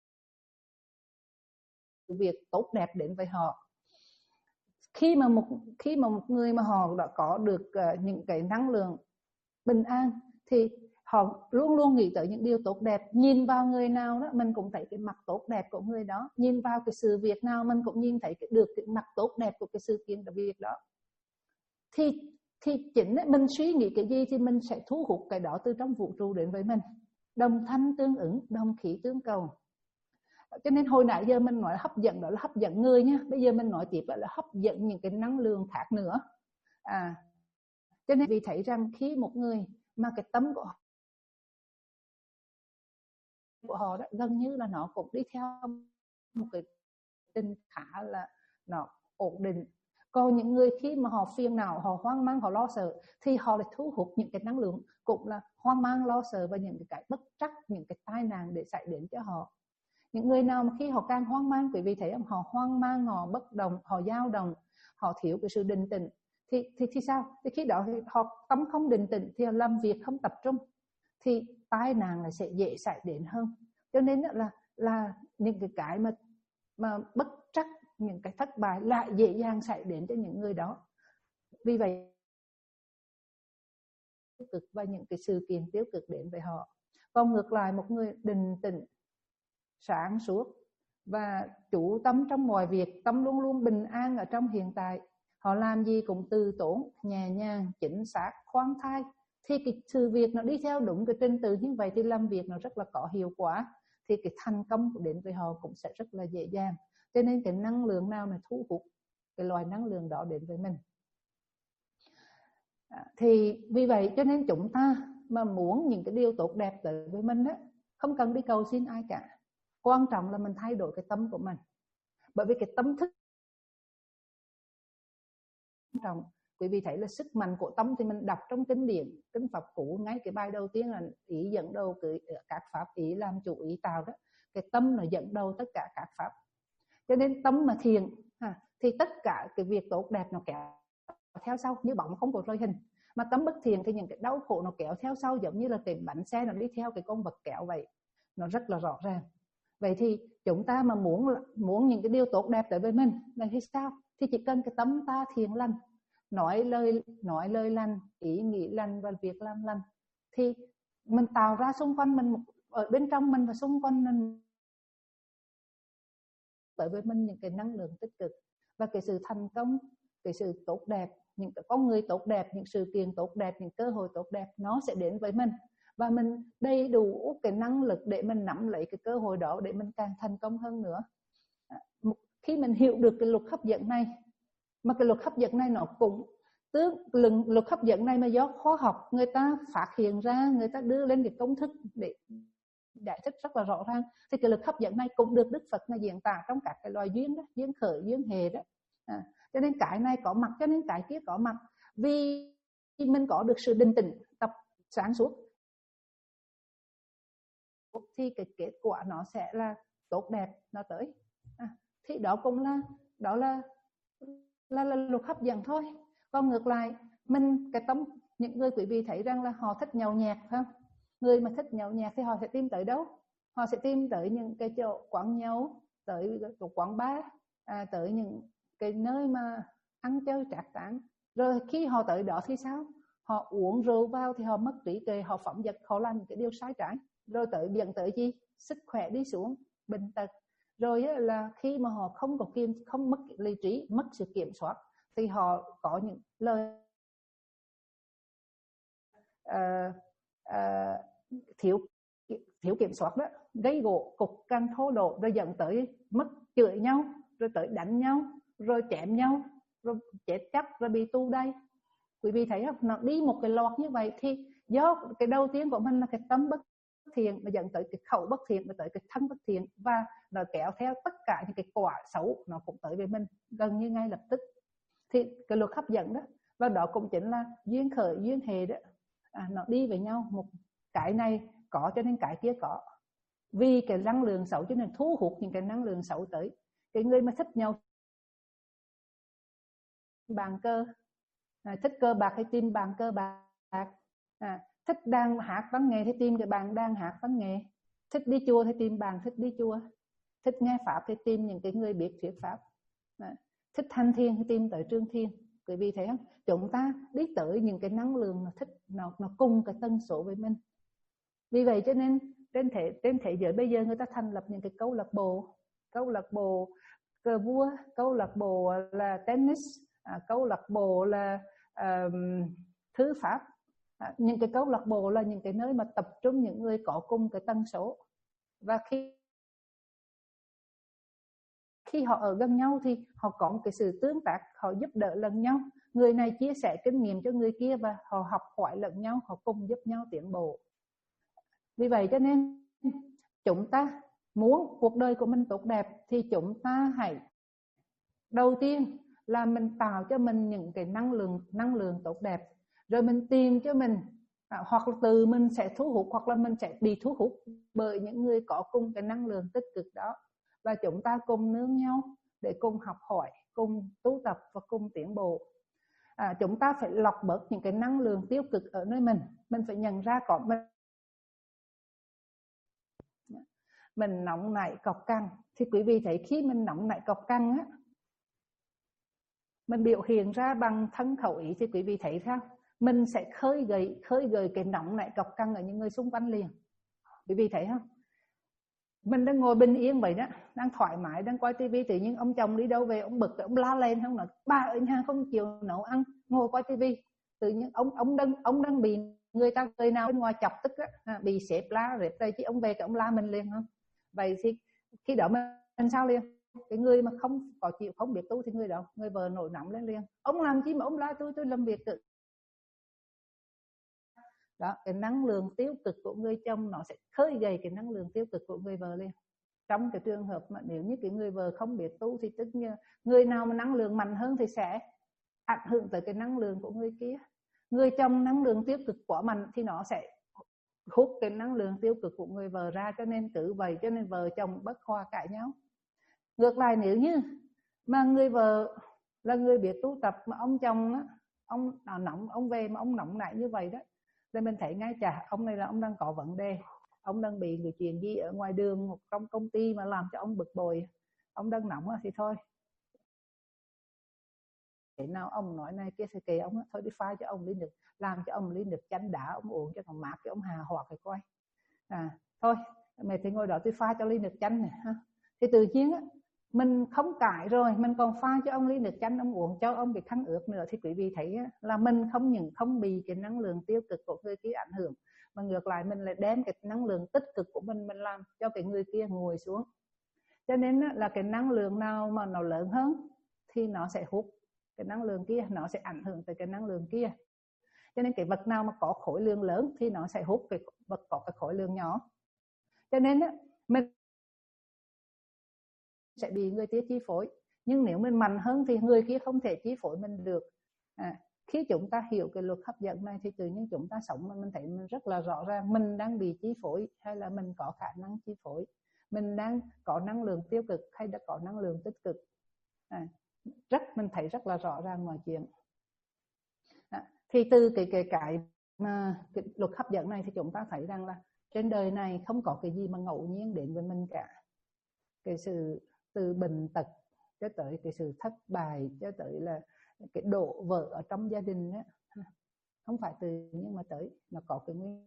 việc tốt đẹp đến với họ. Khi mà một khi mà một người mà họ đã có được uh, những cái năng lượng bình an thì họ luôn luôn nghĩ tới những điều tốt đẹp. Nhìn vào người nào đó mình cũng thấy cái mặt tốt đẹp của người đó, nhìn vào cái sự việc nào mình cũng nhìn thấy cái, được cái mặt tốt đẹp của cái sự kiện cái việc đó. Thì thì chính mình suy nghĩ cái gì thì mình sẽ thu hút cái đó từ trong vũ trụ đến với mình. đồng thanh tương ứng, đồng khí tương cầu. Cho nên hồi nãy giờ mình nói là hấp dẫn, đó là hấp dẫn người nhá. Bây giờ mình nói tiếp là hấp dẫn những cái năng lượng khác nữa. À, cho nên vì thấy rằng khi một người mà cái tâm của họ, của họ đó gần như là nó cũng đi theo một cái tình khá là nó ổn định. Còn những người khi mà họ phiền não, họ hoang mang, họ lo sợ thì họ lại thu hút những cái năng lượng cũng là hoang mang, lo sợ và những cái bất trắc, những cái tai nạn để xảy đến cho họ. Những người nào mà khi họ càng hoang mang, quý vị thấy không, họ hoang mang, họ bất động, họ dao động, họ thiếu cái sự định tĩnh thì thì thì sao? Thì khi đó thì họ tâm không định tĩnh thì họ làm việc không tập trung thì tai nạn là sẽ dễ xảy đến hơn. Cho nên là là những cái cái mà mà bất trắc, những cái thất bại lại dễ dàng xảy đến cho những người đó. Vì vậy tiêu cực và những cái sự kiện tiêu cực đến với họ. Còn ngược lại một người định tĩnh, sáng suốt và chủ tâm trong mọi việc, tâm luôn luôn bình an ở trong hiện tại, họ làm gì cũng từ tốn, nhẹ nhàng, chính xác, khoan thai, thì cái sự việc nó đi theo đúng cái trình tự như vậy thì làm việc nó rất là có hiệu quả, thì cái thành công đến với họ cũng sẽ rất là dễ dàng. Cho nên cái năng lượng nào là thu hút cái loại năng lượng đó đến với mình. Thì vì vậy cho nên chúng ta mà muốn những cái điều tốt đẹp tới với mình đó, không cần đi cầu xin ai cả. Quan trọng là mình thay đổi cái tâm của mình. Bởi vì cái tâm thức quan trọng. Quý vị thấy là sức mạnh của tâm thì mình đọc trong kinh điển, kinh Pháp Cú, ngay cái bài đầu tiên là ý dẫn đầu các pháp, ý làm chủ ý tạo đó. Cái tâm nó dẫn đầu tất cả các pháp. Cho nên tâm mà thiền ha, thì tất cả cái việc tốt đẹp nó kéo theo sau như bóng không có rơi hình. Mà tâm bất thiền thì những cái đau khổ nó kéo theo sau, giống như là cái bánh xe nó đi theo cái con vật kéo vậy. Nó rất là rõ ràng. Vậy thì chúng ta mà muốn muốn những cái điều tốt đẹp tới với mình là thì sao? Thì chỉ cần cái tâm ta thiền lành, nói lời nói lời lành, ý nghĩ lành và việc làm lành, thì mình tạo ra xung quanh mình, ở bên trong mình và xung quanh mình tới với mình những cái năng lượng tích cực và cái sự thành công, cái sự tốt đẹp, những cái con người tốt đẹp, những sự kiện tốt đẹp, những cơ hội tốt đẹp nó sẽ đến với mình. Và mình đầy đủ cái năng lực để mình nắm lấy cái cơ hội đó để mình càng thành công hơn nữa. Khi mình hiểu được cái luật hấp dẫn này, mà cái luật hấp dẫn này nó cũng tướng luật hấp dẫn này mà do khoa học người ta phát hiện ra, người ta đưa lên cái công thức để giải thích rất là rõ ràng, thì cái lực hấp dẫn này cũng được Đức Phật là diễn tả trong các cái loài duyên đó, duyên khởi, duyên hệ đó. À, cho nên cái này có mặt, cho nên cái kia có mặt. Vì mình có được sự định tĩnh, tập sáng suốt thì cái kết quả nó sẽ là tốt đẹp nó tới. À, thì đó cũng là đó là là, là luật hấp dẫn thôi. Còn ngược lại mình cái tâm, những người quý vị thấy rằng là họ thích nhậu nhẹt không? Người mà thích nhậu nhẹt thì họ sẽ tìm tới đâu? Họ sẽ tìm tới những cái chỗ quán nhậu, tới chỗ quán bar, à, tới những cái nơi mà ăn chơi trác táng. Rồi khi họ tới đó thì sao? Họ uống rượu vào thì họ mất trí tuệ, họ phóng dật, họ làm những cái điều sai trái. Rồi tới dẫn tới gì? Sức khỏe đi xuống, bệnh tật. Rồi là khi mà họ không có kiềm, không mất lý trí, mất sự kiểm soát thì họ có những lời uh, uh, thiếu thiếu kiểm soát đó, gây gổ cục cằn thô độ, rồi dẫn tới mất chửi nhau, rồi tới đánh nhau, rồi chém nhau, rồi chết chắc, rồi bị tu đây. Quý vị thấy không? Nó đi một cái loạt như vậy thì do cái đầu tiên của mình là cái tâm bất thiện, mà dẫn tới cái khẩu bất thiện, và tới cái thân bất thiện, và nó kéo theo tất cả những cái quả xấu nó cũng tới với mình gần như ngay lập tức. Thì cái luật hấp dẫn đó, và đó cũng chính là duyên khởi duyên hệ đó, à, nó đi với nhau, một cái này có cho nên cái kia có. Vì cái năng lượng xấu cho nên thu hút những cái năng lượng xấu tới. Cái người mà thích nhau bàn cơ, à, thích cơ bạc hay tìm bàn cơ bạc, à, thích đang hát văn nghệ thì tìm cái bàn đang hát văn nghệ, thích đi chùa thì tìm bàn thích đi chùa, thích nghe pháp thì tìm những cái người biết thuyết pháp, à, thích thanh thiên thì tìm tới Trương Thiên. Quý vị thấy không? Chúng ta đi tới những cái năng lượng nó thích, nó nó cùng cái tần số với mình. Vì vậy cho nên trên thế trên thế giới bây giờ người ta thành lập những cái câu lạc bộ, câu lạc bộ cờ vua, câu lạc bộ là tennis, à, câu lạc bộ là um, thư pháp, À, những cái câu lạc bộ là những cái nơi mà tập trung những người có cùng cái tần số, và khi khi họ ở gần nhau thì họ có một cái sự tương tác, họ giúp đỡ lẫn nhau, người này chia sẻ kinh nghiệm cho người kia và họ học hỏi lẫn nhau, họ cùng giúp nhau tiến bộ. Vì vậy cho nên chúng ta muốn cuộc đời của mình tốt đẹp thì chúng ta hãy đầu tiên là mình tạo cho mình những cái năng lượng năng lượng tốt đẹp, rồi mình tìm cho mình à, hoặc là từ mình sẽ thu hút hoặc là mình sẽ bị thu hút bởi những người có cùng cái năng lượng tích cực đó, và chúng ta cùng nương nhau để cùng học hỏi, cùng tu tập và cùng tiến bộ. À, chúng ta phải lọc bớt những cái năng lượng tiêu cực ở nơi mình. Mình phải nhận ra có mình mình nóng nảy cọc cằn, thì quý vị thấy khi mình nóng nảy cọc cằn á, mình biểu hiện ra bằng thân khẩu ý thì quý vị thấy sao? Mình sẽ khơi gợi khơi gợi cái nóng nảy cọc cằn ở những người xung quanh liền. Quý vị thấy không? Mình đang ngồi bình yên vậy đó, đang thoải mái, đang coi tivi, tự nhiên ông chồng đi đâu về, ông bực, ông la lên, không nói ba ở nhà không chịu nấu ăn, ngồi coi tivi, tự nhiên ông ông đang ông đang bị người ta người nào bên ngoài chọc tức á, bị sếp la rệp đây, chứ ông về cái ông la mình liền không? Vậy thì khi đó mình sao liền? Cái người mà không có chịu, không biết tu thì người đó, người vợ nổi nóng lên liền, ông làm chi mà ông la tôi tôi làm việc tự. Đó, cái năng lượng tiêu cực của người chồng nó sẽ khơi gợi cái năng lượng tiêu cực của người vợ liền. Trong cái trường hợp mà nếu như cái người vợ không biết tu thì tất nhiên người nào mà năng lượng mạnh hơn thì sẽ ảnh hưởng tới cái năng lượng của người kia. Người chồng năng lượng tiêu cực quá mạnh thì nó sẽ hút cái năng lượng tiêu cực của người vợ ra, cho nên tự vậy cho nên vợ chồng bất hòa cãi nhau. Ngược lại, nếu như mà người vợ là người biết tu tập mà ông chồng á, ông nóng, ông về mà ông nóng nảy như vậy đó, nên mình thấy ngay chả ông này là ông đang có vấn đề, ông đang bị người chuyện gì ở ngoài đường hoặc trong công ty mà làm cho ông bực bội, ông đang nóng thì thôi, thế nào ông nói này kia sẽ kệ ông á, thôi đi pha cho ông ly nước, làm cho ông ly nước chanh đá ông uống cho nó mát, cho ông hà hòa cái coi, à thôi mày thì ngồi đó tôi pha cho ly nước chanh này ha. Thì tự nhiên á, mình không cãi rồi, mình còn pha cho ông ly nước chanh ông uống, cho ông bị khăn ướt nữa, thì quý vị thấy á, là mình không những không bị cái năng lượng tiêu cực của người kia ảnh hưởng, mà ngược lại mình lại đem cái năng lượng tích cực của mình mình làm cho cái người kia ngồi xuống. Cho nên á, là cái năng lượng nào mà nó lớn hơn thì nó sẽ hút cái năng lượng kia, nó sẽ ảnh hưởng tới cái năng lượng kia. Cho nên cái vật nào mà có khối lượng lớn thì nó sẽ hút cái vật có cái khối lượng nhỏ. Cho nên á, mình sẽ bị người kia chi phối, nhưng nếu mình mạnh hơn thì người kia không thể chi phối mình được. À, khi chúng ta hiểu cái luật hấp dẫn này thì tự nhiên chúng ta sống mà mình thấy mình rất là rõ ràng mình đang bị chi phối hay là mình có khả năng chi phối, mình đang có năng lượng tiêu cực hay đã có năng lượng tích cực. À, rất mình thấy rất là rõ ràng mọi chuyện. À, thì từ cái cái cái, mà, cái luật hấp dẫn này thì chúng ta thấy rằng là trên đời này không có cái gì mà ngẫu nhiên đến với mình cả. Cái sự từ bệnh tật cho tới cái sự thất bại, cho tới là cái đổ vỡ ở trong gia đình á, không phải tự nhiên mà tới, nó có cái nguyên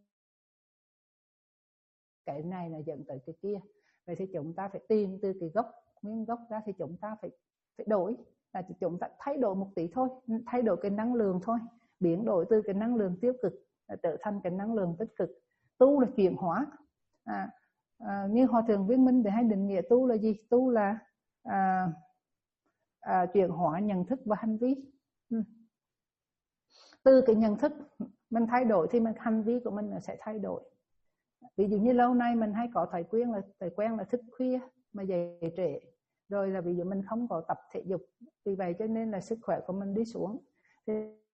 cái này là dẫn tới cái kia. Vậy thì chúng ta phải tìm từ cái gốc, nguyên gốc ra thì chúng ta phải phải đổi, là chúng ta thay đổi một tí thôi, thay đổi cái năng lượng thôi, biến đổi từ cái năng lượng tiêu cực trở thành cái năng lượng tích cực. Tu là chuyển hóa. À, à, như Hòa Thượng Viên Minh thì hay định nghĩa tu là gì? Tu là à, à, chuyển hóa nhận thức và hành vi. Ừ. Từ cái nhận thức mình thay đổi thì mình hành vi của mình sẽ thay đổi. Ví dụ như lâu nay mình hay có thói quen là thói quen là thức khuya mà dậy trễ, rồi là ví dụ mình không có tập thể dục, vì vậy cho nên là sức khỏe của mình đi xuống, thì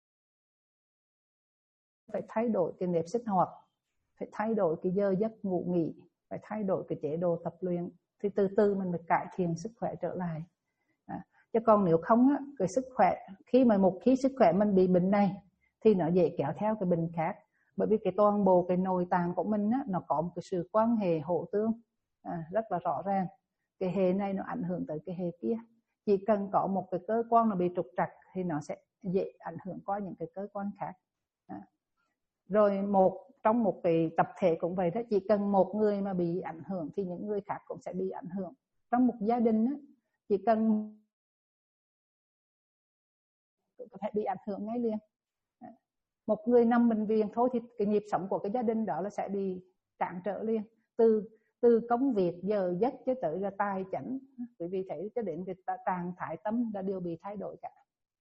phải thay đổi cái nếp sinh hoạt, phải thay đổi cái giờ giấc ngủ nghỉ, phải thay đổi cái chế độ tập luyện, thì từ từ mình mới cải thiện sức khỏe trở lại. À, chứ còn nếu không á, cái sức khỏe khi mà một khi sức khỏe mình bị bệnh này thì nó dễ kéo theo cái bệnh khác, bởi vì cái toàn bộ cái nội tạng của mình á, nó có một cái sự quan hệ hỗ tương à, rất là rõ ràng. Cái hệ này nó ảnh hưởng tới cái hệ kia, chỉ cần có một cái cơ quan nó bị trục trặc thì nó sẽ dễ ảnh hưởng qua những cái cơ quan khác. À. Rồi một trong một cái tập thể cũng vậy đó, chỉ cần một người mà bị ảnh hưởng thì những người khác cũng sẽ bị ảnh hưởng. Trong một gia đình á, chỉ cần có thể bị ảnh hưởng ngay liền. một người nằm bệnh viện thôi thì cái nhịp sống của cái gia đình đó là sẽ bị cản trở liền, từ từ công việc giờ giấc cho tới là tài chính, quý vị thấy cho đến cái trạng thái tâm là đều bị thay đổi cả.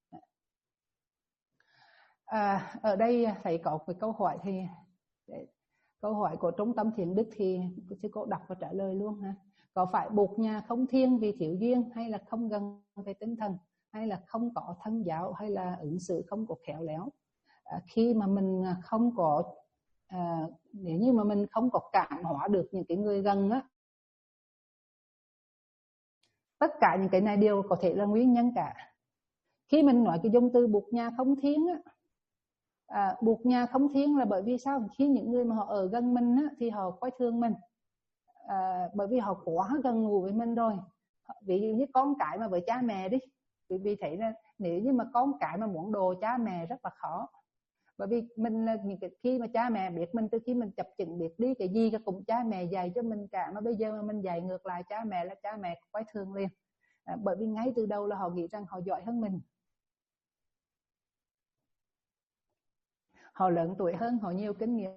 À, ở đây thầy có cái câu hỏi thì câu hỏi của Trung tâm Thiện Đức thì sư cô đọc và trả lời luôn ha. Có phải buộc nhà không thiêng vì thiếu duyên, hay là không gần về tinh thần, hay là không có thân giáo, hay là ứng xử không có khéo léo? À, khi mà mình không có à, nếu như mà mình không có cảm hóa được những cái người gần á, tất cả những cái này đều có thể là nguyên nhân cả. Khi mình nói cái dùng từ buộc nhà không thiêng á, à, buộc nhà không thiêng là bởi vì sao? Khi những người mà họ ở gần mình á, thì họ coi thường mình, à, bởi vì họ quá gần gũi với mình rồi. Ví dụ như con cái mà với cha mẹ đi, vì thấy là nếu như mà con cái mà muốn đồ cha mẹ rất là khó, bởi vì mình là những cái khi mà cha mẹ biết mình từ khi mình chập chững biết đi cái gì cũng cha mẹ dạy cho mình cả, mà bây giờ mà mình dạy ngược lại cha mẹ là cha mẹ coi thường liền, à, bởi vì ngay từ đầu là họ nghĩ rằng họ giỏi hơn mình, họ lớn tuổi hơn, họ nhiều kinh nghiệm,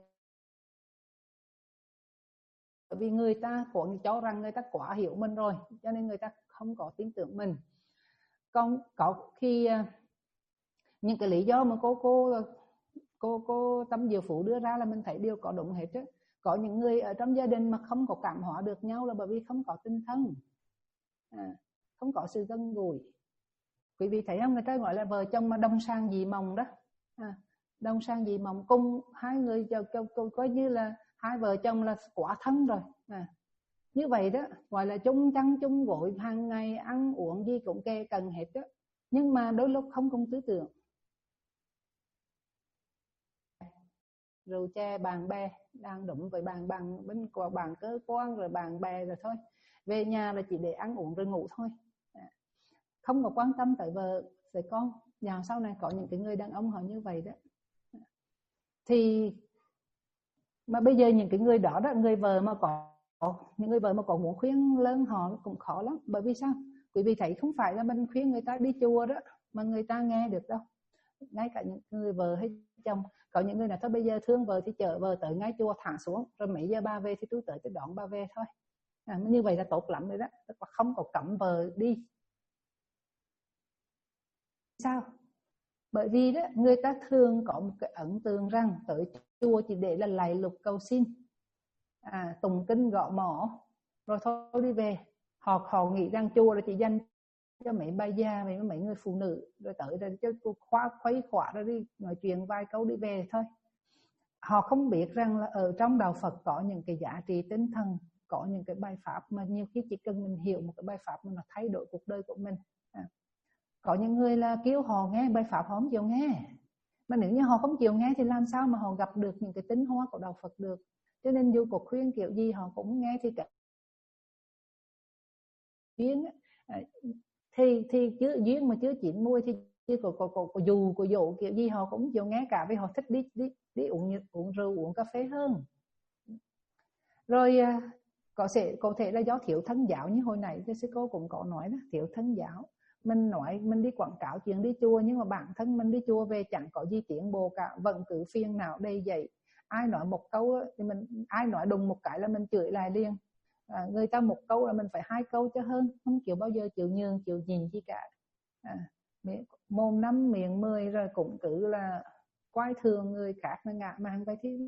bởi vì người ta có cho rằng người ta quá hiểu mình rồi, cho nên người ta không có tin tưởng mình. Còn có khi những cái lý do mà cô cô cô cô Tâm Diệu Phú đưa ra là mình thấy đều có đúng hết á. Có những người ở trong gia đình mà không có cảm hóa được nhau là bởi vì không có tinh thân, à, không có sự gần gũi. Quý vị thấy không, người ta gọi là vợ chồng mà đông sang dị mộng đó, à, đông sang dị mộng, cùng hai người coi như là hai vợ chồng là quả thân rồi, à, như vậy đó gọi là chung chăn chung gội, hàng ngày ăn uống gì cũng kề cần hết đó, nhưng mà đôi lúc không cùng tư tưởng. Rượu chè bạn bè đang đụng với bạn bằng bên của bạn cơ quan rồi bạn bè rồi thôi, về nhà là chỉ để ăn uống rồi ngủ thôi, không có quan tâm tới vợ tới con. Nhà sau này có những cái người đàn ông họ như vậy đó, thì mà bây giờ những cái người đó đó, người vợ mà có những người vợ mà có muốn khuyên lớn họ cũng khó lắm. Bởi vì sao? Quý vị thấy không phải là mình khuyên người ta đi chùa đó mà người ta nghe được đâu. Ngay cả những người vợ hay chồng, có những người nào thôi bây giờ thương vợ thì chở vợ tới ngay chùa thả xuống, rồi mấy giờ ba về thì tôi tới tôi đón ba về thôi, à, như vậy là tốt lắm rồi đó, tức là không có cấm vợ đi. Sao? Bởi vì đó người ta thường có một cái ấn tượng rằng tới chùa chỉ để là lạy lục cầu xin, à, tụng kinh gõ mõ rồi thôi đi về. Họ họ nghĩ rằng chùa là chỉ dành cho mấy bà già, mấy mấy người phụ nữ, rồi tới rồi cho khóa khuấy khóa rồi đi nói chuyện vài câu đi về thôi. Họ không biết rằng là ở trong đạo Phật có những cái giá trị tinh thần, có những cái bài pháp mà nhiều khi chỉ cần mình hiểu một cái bài pháp mà nó thay đổi cuộc đời của mình, à, có những người là kêu họ nghe bài pháp họ không chịu nghe, mà nếu như họ không chịu nghe thì làm sao mà họ gặp được những cái tinh hoa của đạo Phật được. Cho nên dù có khuyên kiểu gì họ cũng nghe thì cả duyên thì thì chứ duyên mà chưa chín mùi thì chứ có, có, có, có dù có dụ kiểu gì họ cũng chịu nghe cả, vì họ thích đi đi đi uống uống rượu uống cà phê hơn. Rồi có thể có thể là do thiếu thân giáo, như hồi nãy thì sư cô cũng có nói đó, thiếu thân giáo. Mình nói mình đi quảng cáo chuyện đi chùa, nhưng mà bản thân mình đi chùa về chẳng có gì tiến bộ cả, vẫn cứ phiền não đầy dậy. Ai nói một câu thì mình, ai nói đùng một cái là mình chửi lại liền, à, người ta một câu là mình phải hai câu cho hơn, không chịu bao giờ chịu nhường chịu nhìn gì cả, à, mồm năm miệng mười rồi cũng cứ là coi thường người khác, nó ngạ mạn vậy thì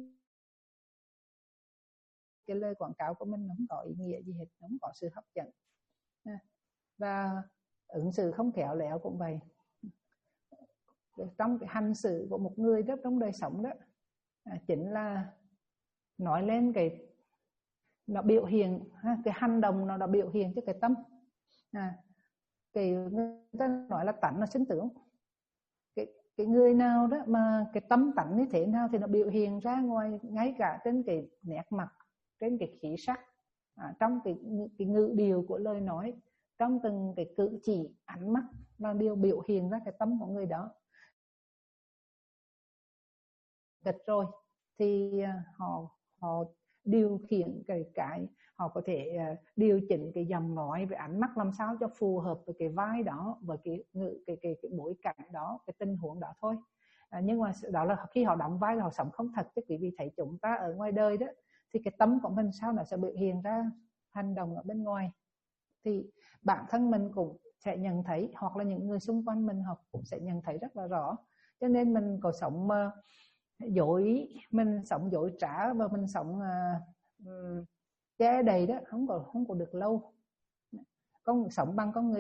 cái lời quảng cáo của mình không có ý nghĩa gì hết, không có sự hấp dẫn. Và ứng xử không khéo léo cũng vậy. Trong cái hành xử của một người rất trong đời sống đó, à, chính là nói lên cái nó biểu hiện, cái hành động nó đã biểu hiện cho cái tâm, à, cái người ta nói là tánh là sinh tướng. Cái, cái người nào đó mà cái tâm tánh như thế nào thì nó biểu hiện ra ngoài, ngay cả trên cái nét mặt, trên cái khí sắc, à, trong cái, cái ngữ điệu của lời nói, trong từng cái cử chỉ ánh mắt là điều biểu hiện ra cái tâm của người đó. Được rồi thì họ họ điều khiển cái cái họ có thể điều chỉnh cái giọng nói với ánh mắt làm sao cho phù hợp với cái vai đó, với cái ngữ cái cái cái bối cảnh đó, cái tình huống đó thôi. À, nhưng mà đó là khi họ đóng vai là họ sống không thật. Chứ quý vị thấy chúng ta ở ngoài đời đó thì cái tâm của mình sao nó sẽ biểu hiện ra hành động ở bên ngoài, thì bản thân mình cũng sẽ nhận thấy, hoặc là những người xung quanh mình họ cũng sẽ nhận thấy rất là rõ. Cho nên mình có sống uh, dối, mình sống dối trá và mình sống uh, um, che đầy đó, không có không có được lâu. Con sống bằng con người.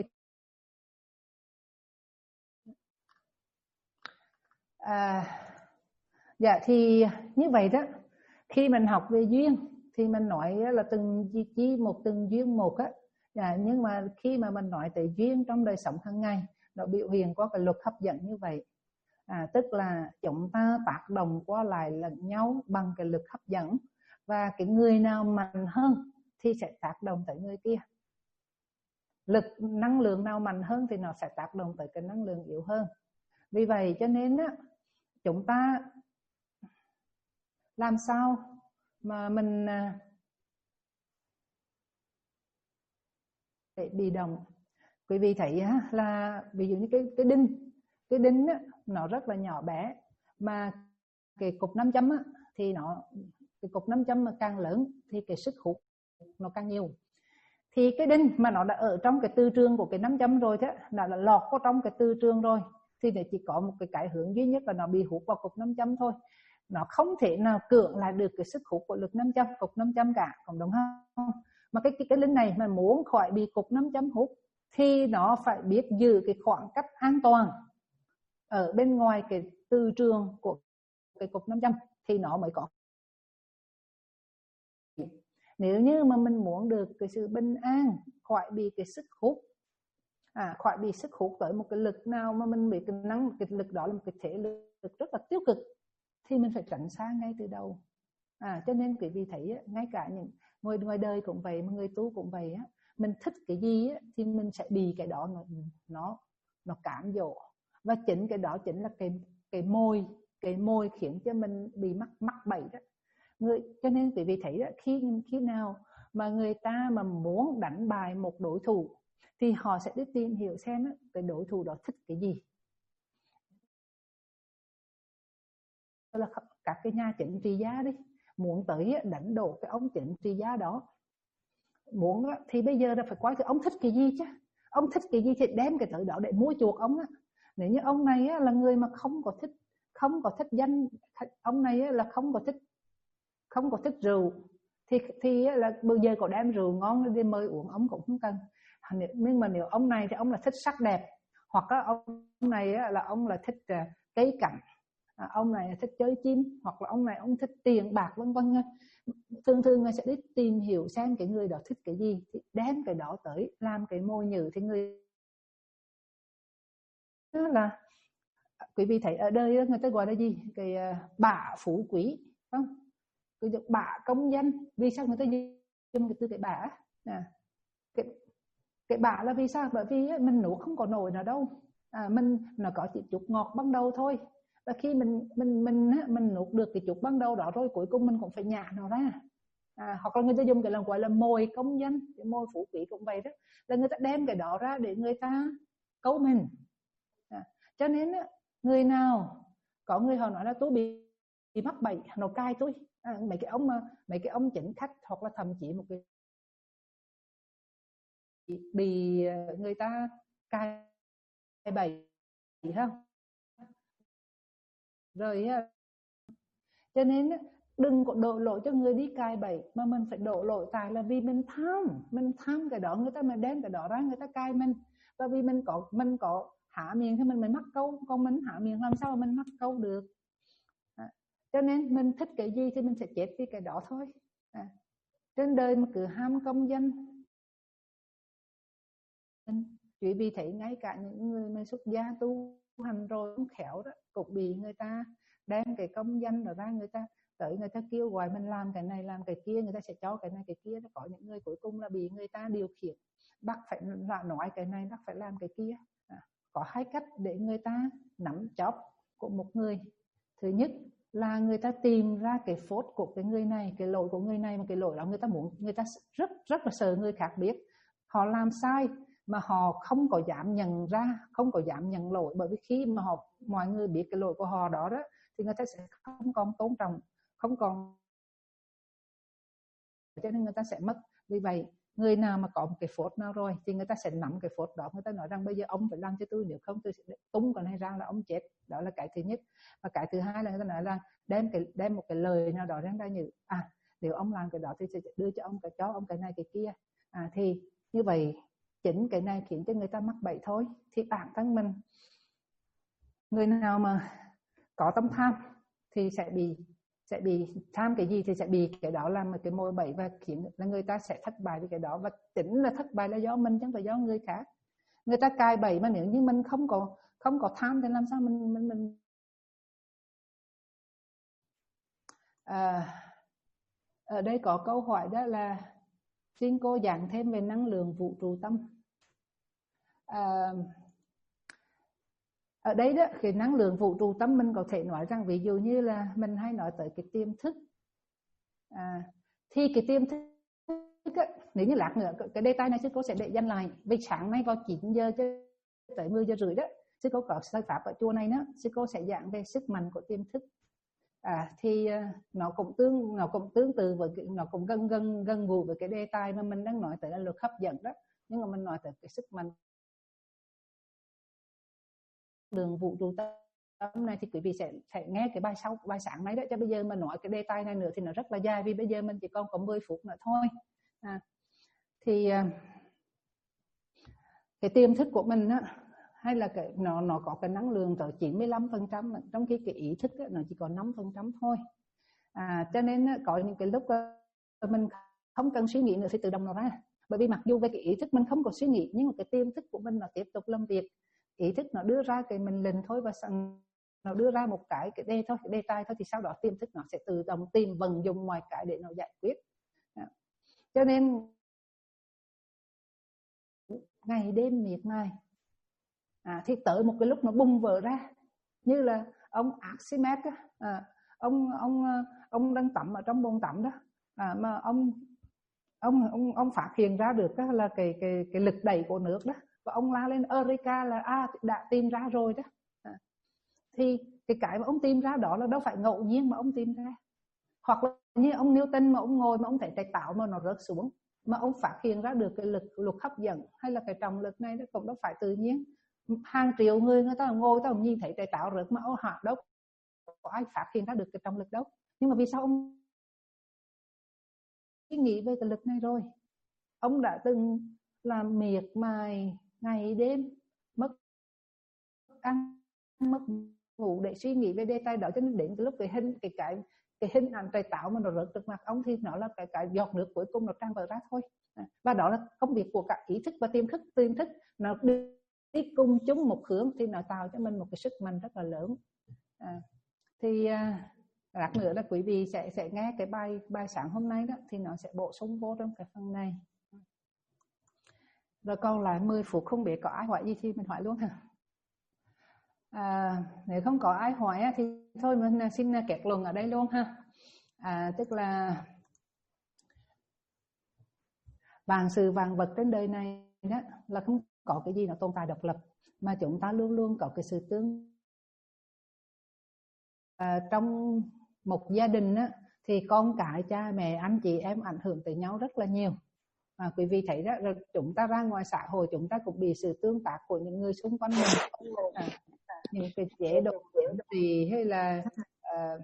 À, dạ thì như vậy đó, khi mình học về duyên thì mình nói là từng chi chi một từng duyên một á. Dạ, nhưng mà khi mà mình nói tới duyên trong đời sống hàng ngày, nó biểu hiện qua cái luật hấp dẫn như vậy. À, tức là chúng ta tác động qua lại lẫn nhau bằng cái lực hấp dẫn, và cái người nào mạnh hơn thì sẽ tác động tới người kia. Lực năng lượng nào mạnh hơn thì nó sẽ tác động tới cái năng lượng yếu hơn. Vì vậy cho nên á, chúng ta làm sao mà mình để bị động. Quý vị thấy á, là ví dụ như cái cái đinh, cái đinh á, nó rất là nhỏ bé, mà cái cục nam châm á, thì nó cái cục nam châm mà càng lớn thì cái sức hút nó càng nhiều. Thì cái đinh mà nó đã ở trong cái tư trường của cái nam châm rồi thế, nó đã lọt vào trong cái tư trường rồi, thì để chỉ có một cái cái hướng duy nhất là nó bị hút vào cục nam châm thôi. Nó không thể nào cưỡng lại được cái sức hút của lực nam châm, cục nam châm cả, còn đúng không? Mà cái cái, cái đinh này mà muốn khỏi bị cục nam châm hút thì nó phải biết giữ cái khoảng cách an toàn ở bên ngoài cái tư trường của cái cục nam châm thì nó mới có. Nếu như mà mình muốn được cái sự bình an, khỏi bị cái sức hút, à, khỏi bị sức hút tới một cái lực nào mà mình bị cái năng, cái lực đó là một cái thể lực rất là tiêu cực, thì mình phải tránh xa ngay từ đầu. À, cho nên quý vị thấy ngay cả những người ngoài đời cũng vậy, mà người tu cũng vậy á, mình thích cái gì á, thì mình sẽ bị cái đó nó nó nó cám dỗ, và chính cái đó chính là cái cái môi cái môi khiến cho mình bị mắc mắc bẫy đó. Người, cho nên quý vị thấy đó, khi khi nào mà người ta mà muốn đánh bại một đối thủ thì họ sẽ đi tìm hiểu xem đó, cái đối thủ đó thích cái gì. Đó là các cái nhà chính trị gia đi, muốn tới đánh đổ cái ông chính trị gia đó, muốn thì bây giờ là phải coi thì ông thích cái gì chứ. Ông thích cái gì thì đem cái tới đó để mua chuộc ông á. Nếu như ông này là người mà không có thích không có thích danh, ông này là không có thích không có thích rượu thì thì là bây giờ có đem rượu ngon đi mời uống ông cũng không cần. Nhưng mà nếu ông này thì ông là thích sắc đẹp, hoặc là ông này là ông là thích cây cảnh, à, ông này thích chơi chim, hoặc là ông này ông thích tiền bạc vân vân. Thường thường người sẽ đi tìm hiểu xem cái người đó thích cái gì thì đem cái đó tới làm cái mồi nhử. Thì người tức là quý vị thấy ở đây người ta gọi là gì, cái bả phú quý, không? Cái bả công danh. Vì sao người ta dùng cái từ cái bả? À, cái cái bả là vì sao? Bởi vì mình nuốt không có nổi nào đâu, à, mình nó có chỉ chút ngọt ban đầu thôi, và khi mình mình mình mình nuốt được cái chút ban đầu đó rồi, cuối cùng mình cũng phải nhả nó ra. À, hoặc là người ta dùng cái lần gọi là mồi công danh, cái mồi phú quý cũng vậy đó, là người ta đem cái đó ra để người ta câu mình. À, cho nên người nào có người họ nói là tôi bị, bị mắc bẫy, nó cai tôi. À, mấy cái ông mấy cái ông chính khách, hoặc là thậm chí một cái bị người ta cai bẫy không rồi. Cho nên đừng có đổ lỗi cho người đi cai bẫy, mà mình phải đổ lỗi tại là vì mình tham mình tham cái đó, người ta mà đem cái đó ra người ta cai mình, và vì mình có mình có hạ miệng thì mình mới mắc câu, còn mình hạ miệng làm sao mà mình mắc câu được. À, cho nên mình thích cái gì thì mình sẽ chết vì cái đó thôi. À, trên đời mà cứ ham công danh, chỉ vì thấy ngay cả những người mà xuất gia tu hành rồi không khéo đó, cũng bị người ta đem cái công danh rồi ra, người ta tới người ta kêu gọi mình làm cái này làm cái kia, người ta sẽ cho cái này cái kia. Có những người cuối cùng là bị người ta điều khiển, bắt phải là nói cái này, bắt phải làm cái kia. À, có hai cách để người ta nắm chóp của một người. Thứ nhất là người ta tìm ra cái phốt của cái người này, cái lỗi của người này, mà cái lỗi đó người ta muốn, người ta rất rất là sợ người khác biết họ làm sai, mà họ không có dám nhận ra, không có dám nhận lỗi, bởi vì khi mà họ mọi người biết cái lỗi của họ đó đó thì người ta sẽ không còn tôn trọng, không còn, cho nên người ta sẽ mất. Vì vậy người nào mà có một cái phốt nào rồi thì người ta sẽ nắm cái phốt đó, người ta nói rằng bây giờ ông phải làm cho tôi, nếu không tôi sẽ tung cái này ra là ông chết. Đó là cái thứ nhất. Và cái thứ hai là người ta nói là đem cái đem một cái lời nào đó ra như à nếu ông làm cái đó thì sẽ đưa cho ông cái cho ông cái này cái kia. À thì như vậy chính cái này khiến cho người ta mắc bẫy thôi. Thì bản thân mình, người nào mà có tâm tham thì sẽ bị sẽ bị tham cái gì thì sẽ bị cái đó làm một cái mồi bẫy, và khiến là người ta sẽ thất bại với cái đó. Và chính là thất bại là do mình chứ không phải do người khác. Người ta cài bẫy mà nếu như mình không có không có tham thì làm sao mình mình mình à, ở đây có câu hỏi đó là xin cô giảng thêm về năng lượng vũ trụ tâm. À, ở đây đó, cái năng lượng vũ trụ tâm mình có thể nói rằng ví dụ như là mình hay nói tới cái tiềm thức. À, thì cái tiềm thức á, nếu như lát nữa cái đề tài này sư cô sẽ để dành lại, vì sáng nay vào chín giờ tới mười giờ rưỡi đó sư cô có sơ pháp ở chùa này nữa, sư cô sẽ giảng về sức mạnh của tiềm thức. À, thì nó cũng tương nó cũng tương tự với cái, nó cũng gần gần gần gũi với cái đề tài mà mình đang nói tới là luật hấp dẫn đó, nhưng mà mình nói tới cái sức mạnh đường vũ trụ tâm này thì quý vị sẽ sẽ nghe cái bài sau, bài sáng nay đó, cho bây giờ mà nói cái đề tài này nữa thì nó rất là dài, vì bây giờ mình chỉ còn có mười phút nữa thôi. À, thì cái tiềm thức của mình á, hay là cái nó nó có cái năng lượng tới chín mươi lăm phần trăm, trong khi cái ý thức á, nó chỉ còn năm phần trăm thôi. À, cho nên á, có những cái lúc mình không cần suy nghĩ nữa thì tự động nó ra, bởi vì mặc dù về cái ý thức mình không có suy nghĩ, nhưng mà cái tiềm thức của mình nó tiếp tục làm việc. Ý thức nó đưa ra cái mình lình thôi, và nó đưa ra một cái cái đề thôi, cái đề tài thôi, thì sau đó tiềm thức nó sẽ tự động tìm vận dụng mọi cái để nó giải quyết. À, cho nên ngày đêm miệt mài, à, thì tới một cái lúc nó bùng vỡ ra, như là ông Archimedes á, à, ông ông ông đang tắm ở trong bồn tắm đó, à, mà ông ông ông ông phát hiện ra được đó là cái cái cái lực đẩy của nước đó, và ông la lên Eureka là à đã tìm ra rồi đó. À, thì cái cái mà ông tìm ra đó là đâu phải ngẫu nhiên mà ông tìm ra, hoặc là như ông Newton mà ông ngồi mà ông thấy trái táo mà nó rớt xuống, mà ông phát hiện ra được cái lực luật hấp dẫn hay là cái trọng lực này, nó cũng đâu phải tự nhiên. Hàng triệu người người ta ngồi ta nhìn thấy trái táo rớt mà ô hả, đâu có ai phát hiện ra được cái trọng lực đâu. Nhưng mà vì sao ông nghĩ về cái lực này rồi, ông đã từng làm miệt mài ngày đêm, mất ăn mất ngủ để suy nghĩ về đề tài đó, cho nên đến cái lúc cái hình cái cái cái hình ảnh trái táo mà nó rớt trước mặt ông thì nó là cái cái giọt nước cuối cùng nó tràn vào ra thôi. Và đó là công việc của cả ý thức và tiềm thức. Tiềm thức nó đi cùng chung một hướng thì nó tạo cho mình một cái sức mạnh rất là lớn. À, thì à, lát nữa là quý vị sẽ sẽ nghe cái bài bài sáng hôm nay đó, thì nó sẽ bổ sung vô trong cái phần này. Rồi còn lại mười phút, không biết có ai hỏi gì thì mình hỏi luôn hả? À, nếu không có ai hỏi thì thôi mình xin kẹt luận ở đây luôn ha. À, tức là vạn sự vạn vật trên đời này đó là không có cái gì nó tồn tại độc lập, mà chúng ta luôn luôn có cái sự tương. À, trong một gia đình á, thì con cái, cha mẹ, anh chị em ảnh hưởng tới nhau rất là nhiều. À, quý vị thấy đó, rồi chúng ta ra ngoài xã hội chúng ta cũng bị sự tương tác của những người xung quanh mình. À, những cái chế độ gì hay là uh,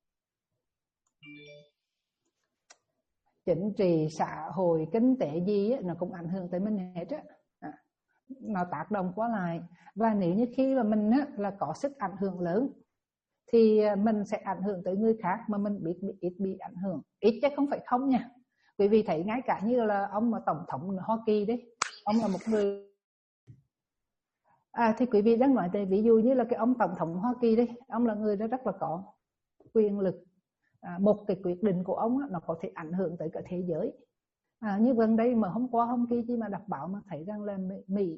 chính trị xã hội kinh tế gì á, nó cũng ảnh hưởng tới mình hết á. À, nó tác động qua lại, và nếu như khi mà mình á, là có sức ảnh hưởng lớn thì mình sẽ ảnh hưởng tới người khác, mà mình biết bị, ít bị ảnh hưởng, ít chứ không phải không nha. Quý vị thấy ngay cả như là ông mà tổng thống Hoa Kỳ đấy, ông là một người à, thì quý vị đang nói về ví dụ như là cái ông tổng thống Hoa Kỳ đấy, ông là người đó rất là có quyền lực. À, một cái quyết định của ông á, nó có thể ảnh hưởng tới cả thế giới. À, như gần đây mà hôm qua hôm kia chỉ mà đọc báo mà thấy rằng là Mỹ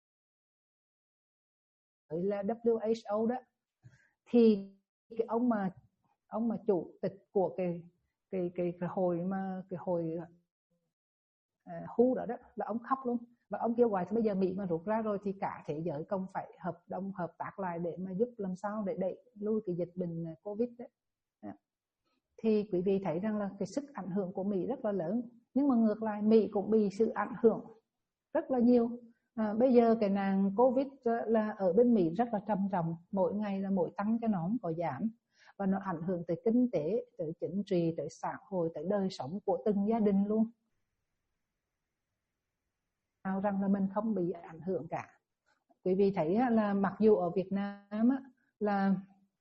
là W H O đó, thì cái ông mà ông mà chủ tịch của cái cái cái, cái hồi mà cái hồi uh, hưu đó đó là ông khóc luôn, Và ông kêu gọi thì bây giờ Mỹ mà rút ra rồi thì cả thế giới cùng phải hợp đồng hợp tác lại để mà giúp làm sao để đẩy lui cái dịch bệnh Covid đấy. Thì quý vị thấy rằng là cái sức ảnh hưởng của Mỹ rất là lớn, nhưng mà ngược lại Mỹ cũng bị sự ảnh hưởng rất là nhiều. À, bây giờ cái nạn Covid là ở bên Mỹ rất là trầm trọng, mỗi ngày là mỗi tăng cho nó không có giảm, và nó ảnh hưởng tới kinh tế, tới chính trị, tới xã hội, tới đời sống của từng gia đình luôn. Nào rằng là mình không bị ảnh hưởng cả. Quý vị thấy là mặc dù ở Việt Nam là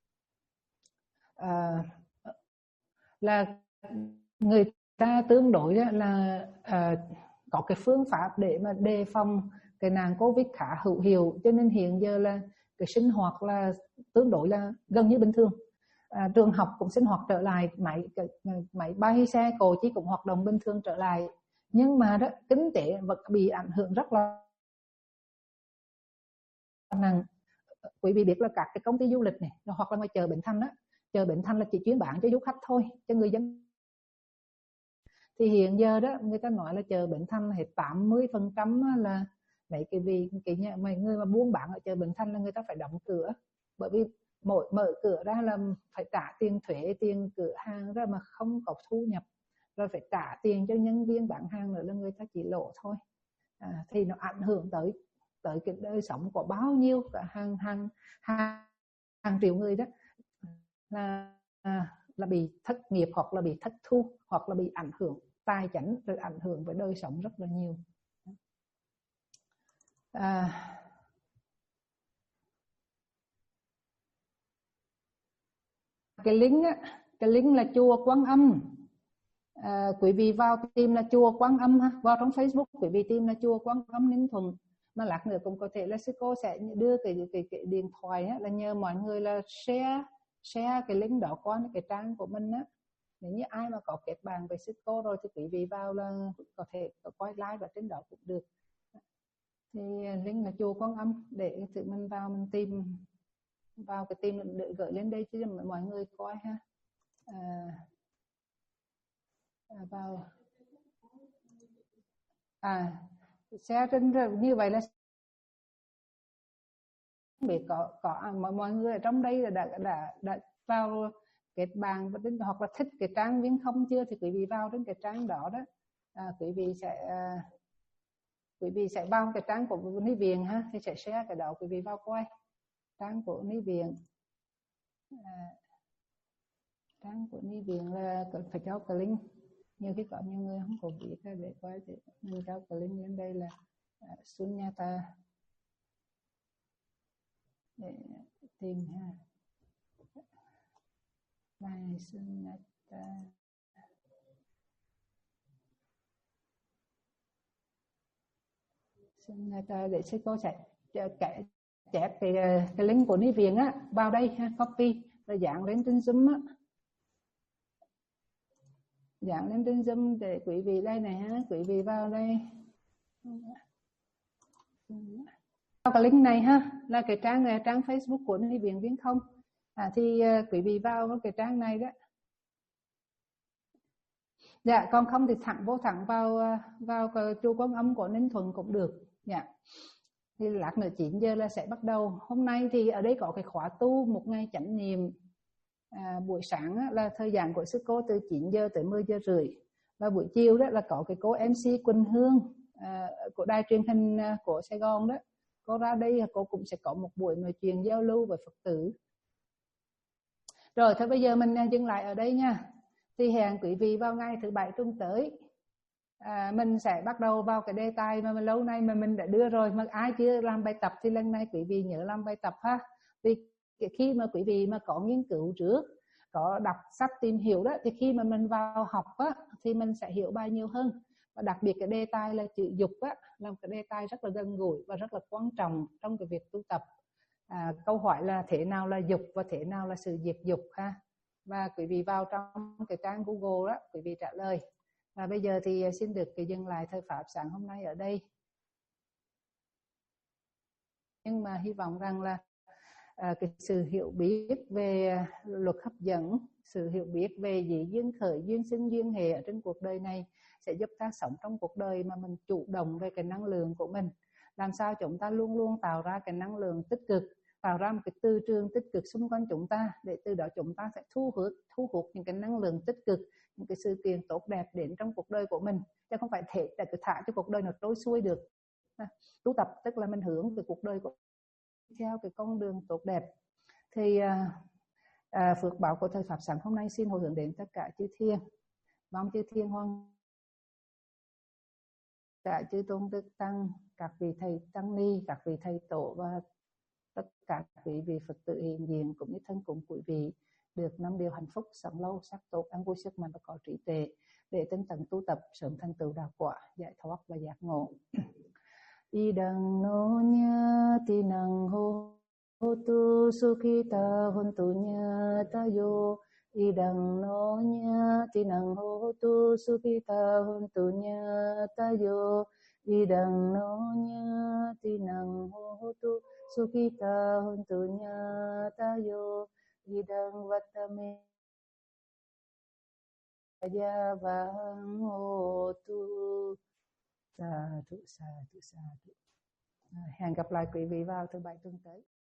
à, là người ta tương đối là à, có cái phương pháp để mà đề phòng cái nạn Covid khá hữu hiệu, cho nên hiện giờ là cái sinh hoạt là tương đối là gần như bình thường. À, trường học cũng sinh hoạt trở lại, máy máy bay xe cộ chỉ cũng hoạt động bình thường trở lại, nhưng mà đó kinh tế vẫn bị ảnh hưởng rất là nặng. Quý vị biết là các cái công ty du lịch này hoặc là ngoài chợ Bến Thành đó, chợ Bến Thành là chỉ chuyên bán cho du khách thôi, cho người dân. Thì hiện giờ đó người ta nói là chợ Bến Thành hết tám mươi phần trăm là đấy, cái vì cái nhà mấy người mà buôn bán ở chợ Bến Thành là người ta phải đóng cửa, bởi vì mỗi mở cửa ra là phải trả tiền thuế, tiền cửa hàng ra mà không có thu nhập, rồi phải trả tiền cho nhân viên bán hàng nữa là người ta chỉ lỗ thôi. À, thì nó ảnh hưởng tới tới cái đời sống của bao nhiêu cả hàng hàng hàng, hàng triệu người đó là à, là bị thất nghiệp hoặc là bị thất thu hoặc là bị ảnh hưởng tài chính, rồi ảnh hưởng với đời sống rất là nhiều. À, cái link á, cái link là chùa Quán Âm. À, quý vị vào tìm là chùa Quán Âm ha, vào trong Facebook quý vị tìm là chùa Quán Âm Ninh Thuận. Mà lát nữa cũng có thể là sư cô sẽ đưa cái cái, cái điện thoại á, là nhờ mọi người là share share cái link đó qua cái trang của mình á. Nếu như ai mà có kết bạn với sư cô rồi thì quý vị vào là có thể có quay live vào trên đó cũng được. Thì link là chùa Quán Âm để tự mình vào mình tìm vào cái tìm để gửi lên đây cho mọi người coi ha. À, à, vào à share trên như vậy là biết có có mọi mọi người ở trong đây là đã đã đã vào kết bạn và đến hoặc là thích cái trang Viễn Không chưa thì quý vị vào đến cái trang đó đó. À, quý vị sẽ à, quý vị sẽ vào cái trang của Ni Viện ha, thì sẽ share cái đó quý vị vào coi trang của Ni Viện. À, trang của Ni Viện là phải cho cái link, nhiều khi có nhiều người không có biết để coi thì mình cho cái link lên đây là uh, Sunyata để tìm ha. Bài Sunyata Sunyata để sư cô sẽ kể chép cái, cái link của Ni Viện á vào đây ha, copy rồi dán lên trên Zoom á, dán lên trên Zoom để quý vị đây này ha, quý vị vào đây cái link này ha, là cái trang này, trang Facebook của Ni Viện Viễn Không. À, thì uh, quý vị vào cái trang này đó. Dạ, còn không thì thẳng vô thẳng vào uh, vào cái chùa Quán Âm của Ninh Thuận cũng được. Dạ. Thì lát nữa chín giờ là sẽ bắt đầu. Hôm nay thì ở đây có cái khóa tu một ngày chánh niệm. À, buổi sáng á, là thời gian của sư cô từ chín giờ tới mười giờ rưỡi. Và buổi chiều đó là có cái cô em xê Quỳnh Hương à, của đài truyền hình của Sài Gòn đó. Cô ra đây cô cũng sẽ có một buổi nói chuyện giao lưu với Phật tử. Rồi thôi bây giờ mình dừng lại ở đây nha. Thì hẹn quý vị vào ngày thứ bảy tuần tới. À, mình sẽ bắt đầu vào cái đề tài mà lâu nay mà mình đã đưa rồi, mà ai chưa làm bài tập thì lần này quý vị nhớ làm bài tập ha. Vì khi mà quý vị mà có nghiên cứu trước, có đọc sách tìm hiểu đó, thì khi mà mình vào học á, thì mình sẽ hiểu bài nhiều hơn. Và đặc biệt cái đề tài là chữ dục á, là một cái đề tài rất là gần gũi và rất là quan trọng trong cái việc tu tập. À, câu hỏi là thế nào là dục và thế nào là sự diệt dục ha. Và quý vị vào trong cái trang Google đó, quý vị trả lời. Và bây giờ thì xin được dừng lại thời pháp sáng hôm nay ở đây. Nhưng mà hy vọng rằng là à, cái sự hiểu biết về luật hấp dẫn, sự hiểu biết về gì duyên khởi, duyên sinh, duyên hệ ở trên cuộc đời này sẽ giúp ta sống trong cuộc đời mà mình chủ động về cái năng lượng của mình. Làm sao chúng ta luôn luôn tạo ra cái năng lượng tích cực, tạo ra một cái từ trường tích cực xung quanh chúng ta, để từ đó chúng ta sẽ thu hút thu hút những cái năng lượng tích cực, những cái sự kiện tốt đẹp đến trong cuộc đời của mình, chứ không phải thể để cứ thả cho cuộc đời nó trôi xuôi được. Tu tập tức là mình hướng về cuộc đời của theo cái con đường tốt đẹp. Thì à, à, phước báo của thời Pháp sáng hôm nay xin hồi hướng đến tất cả chư thiên, mong chư thiên hoan cả chư tôn đức tăng, các vị thầy tăng ni, các vị thầy tổ và tất cả quý vị Phật tử hiện diện cũng như thân cùng quý vị được năm điều hạnh phúc, sống lâu, sắc tốt, an vui, sức mạnh và có trí tuệ, để tinh tấn tu tập sớm thành tựu đạo quả, giải thoát và giác ngộ. Y đằng nô nhá ti năng hô hô tu sukhita hontu nhá ta yo. Y đằng nô nhá ti năng hô tu sukhita hontu nhá ta yo. Y đằng nô nhá ti năng hô tu sukhita hontu nhá ta yo. Y đằng vatame ya vang hô tu. Sa thụ sa thụ sa thụ. Hẹn gặp lại quý vị vào thứ bảy tuần tới.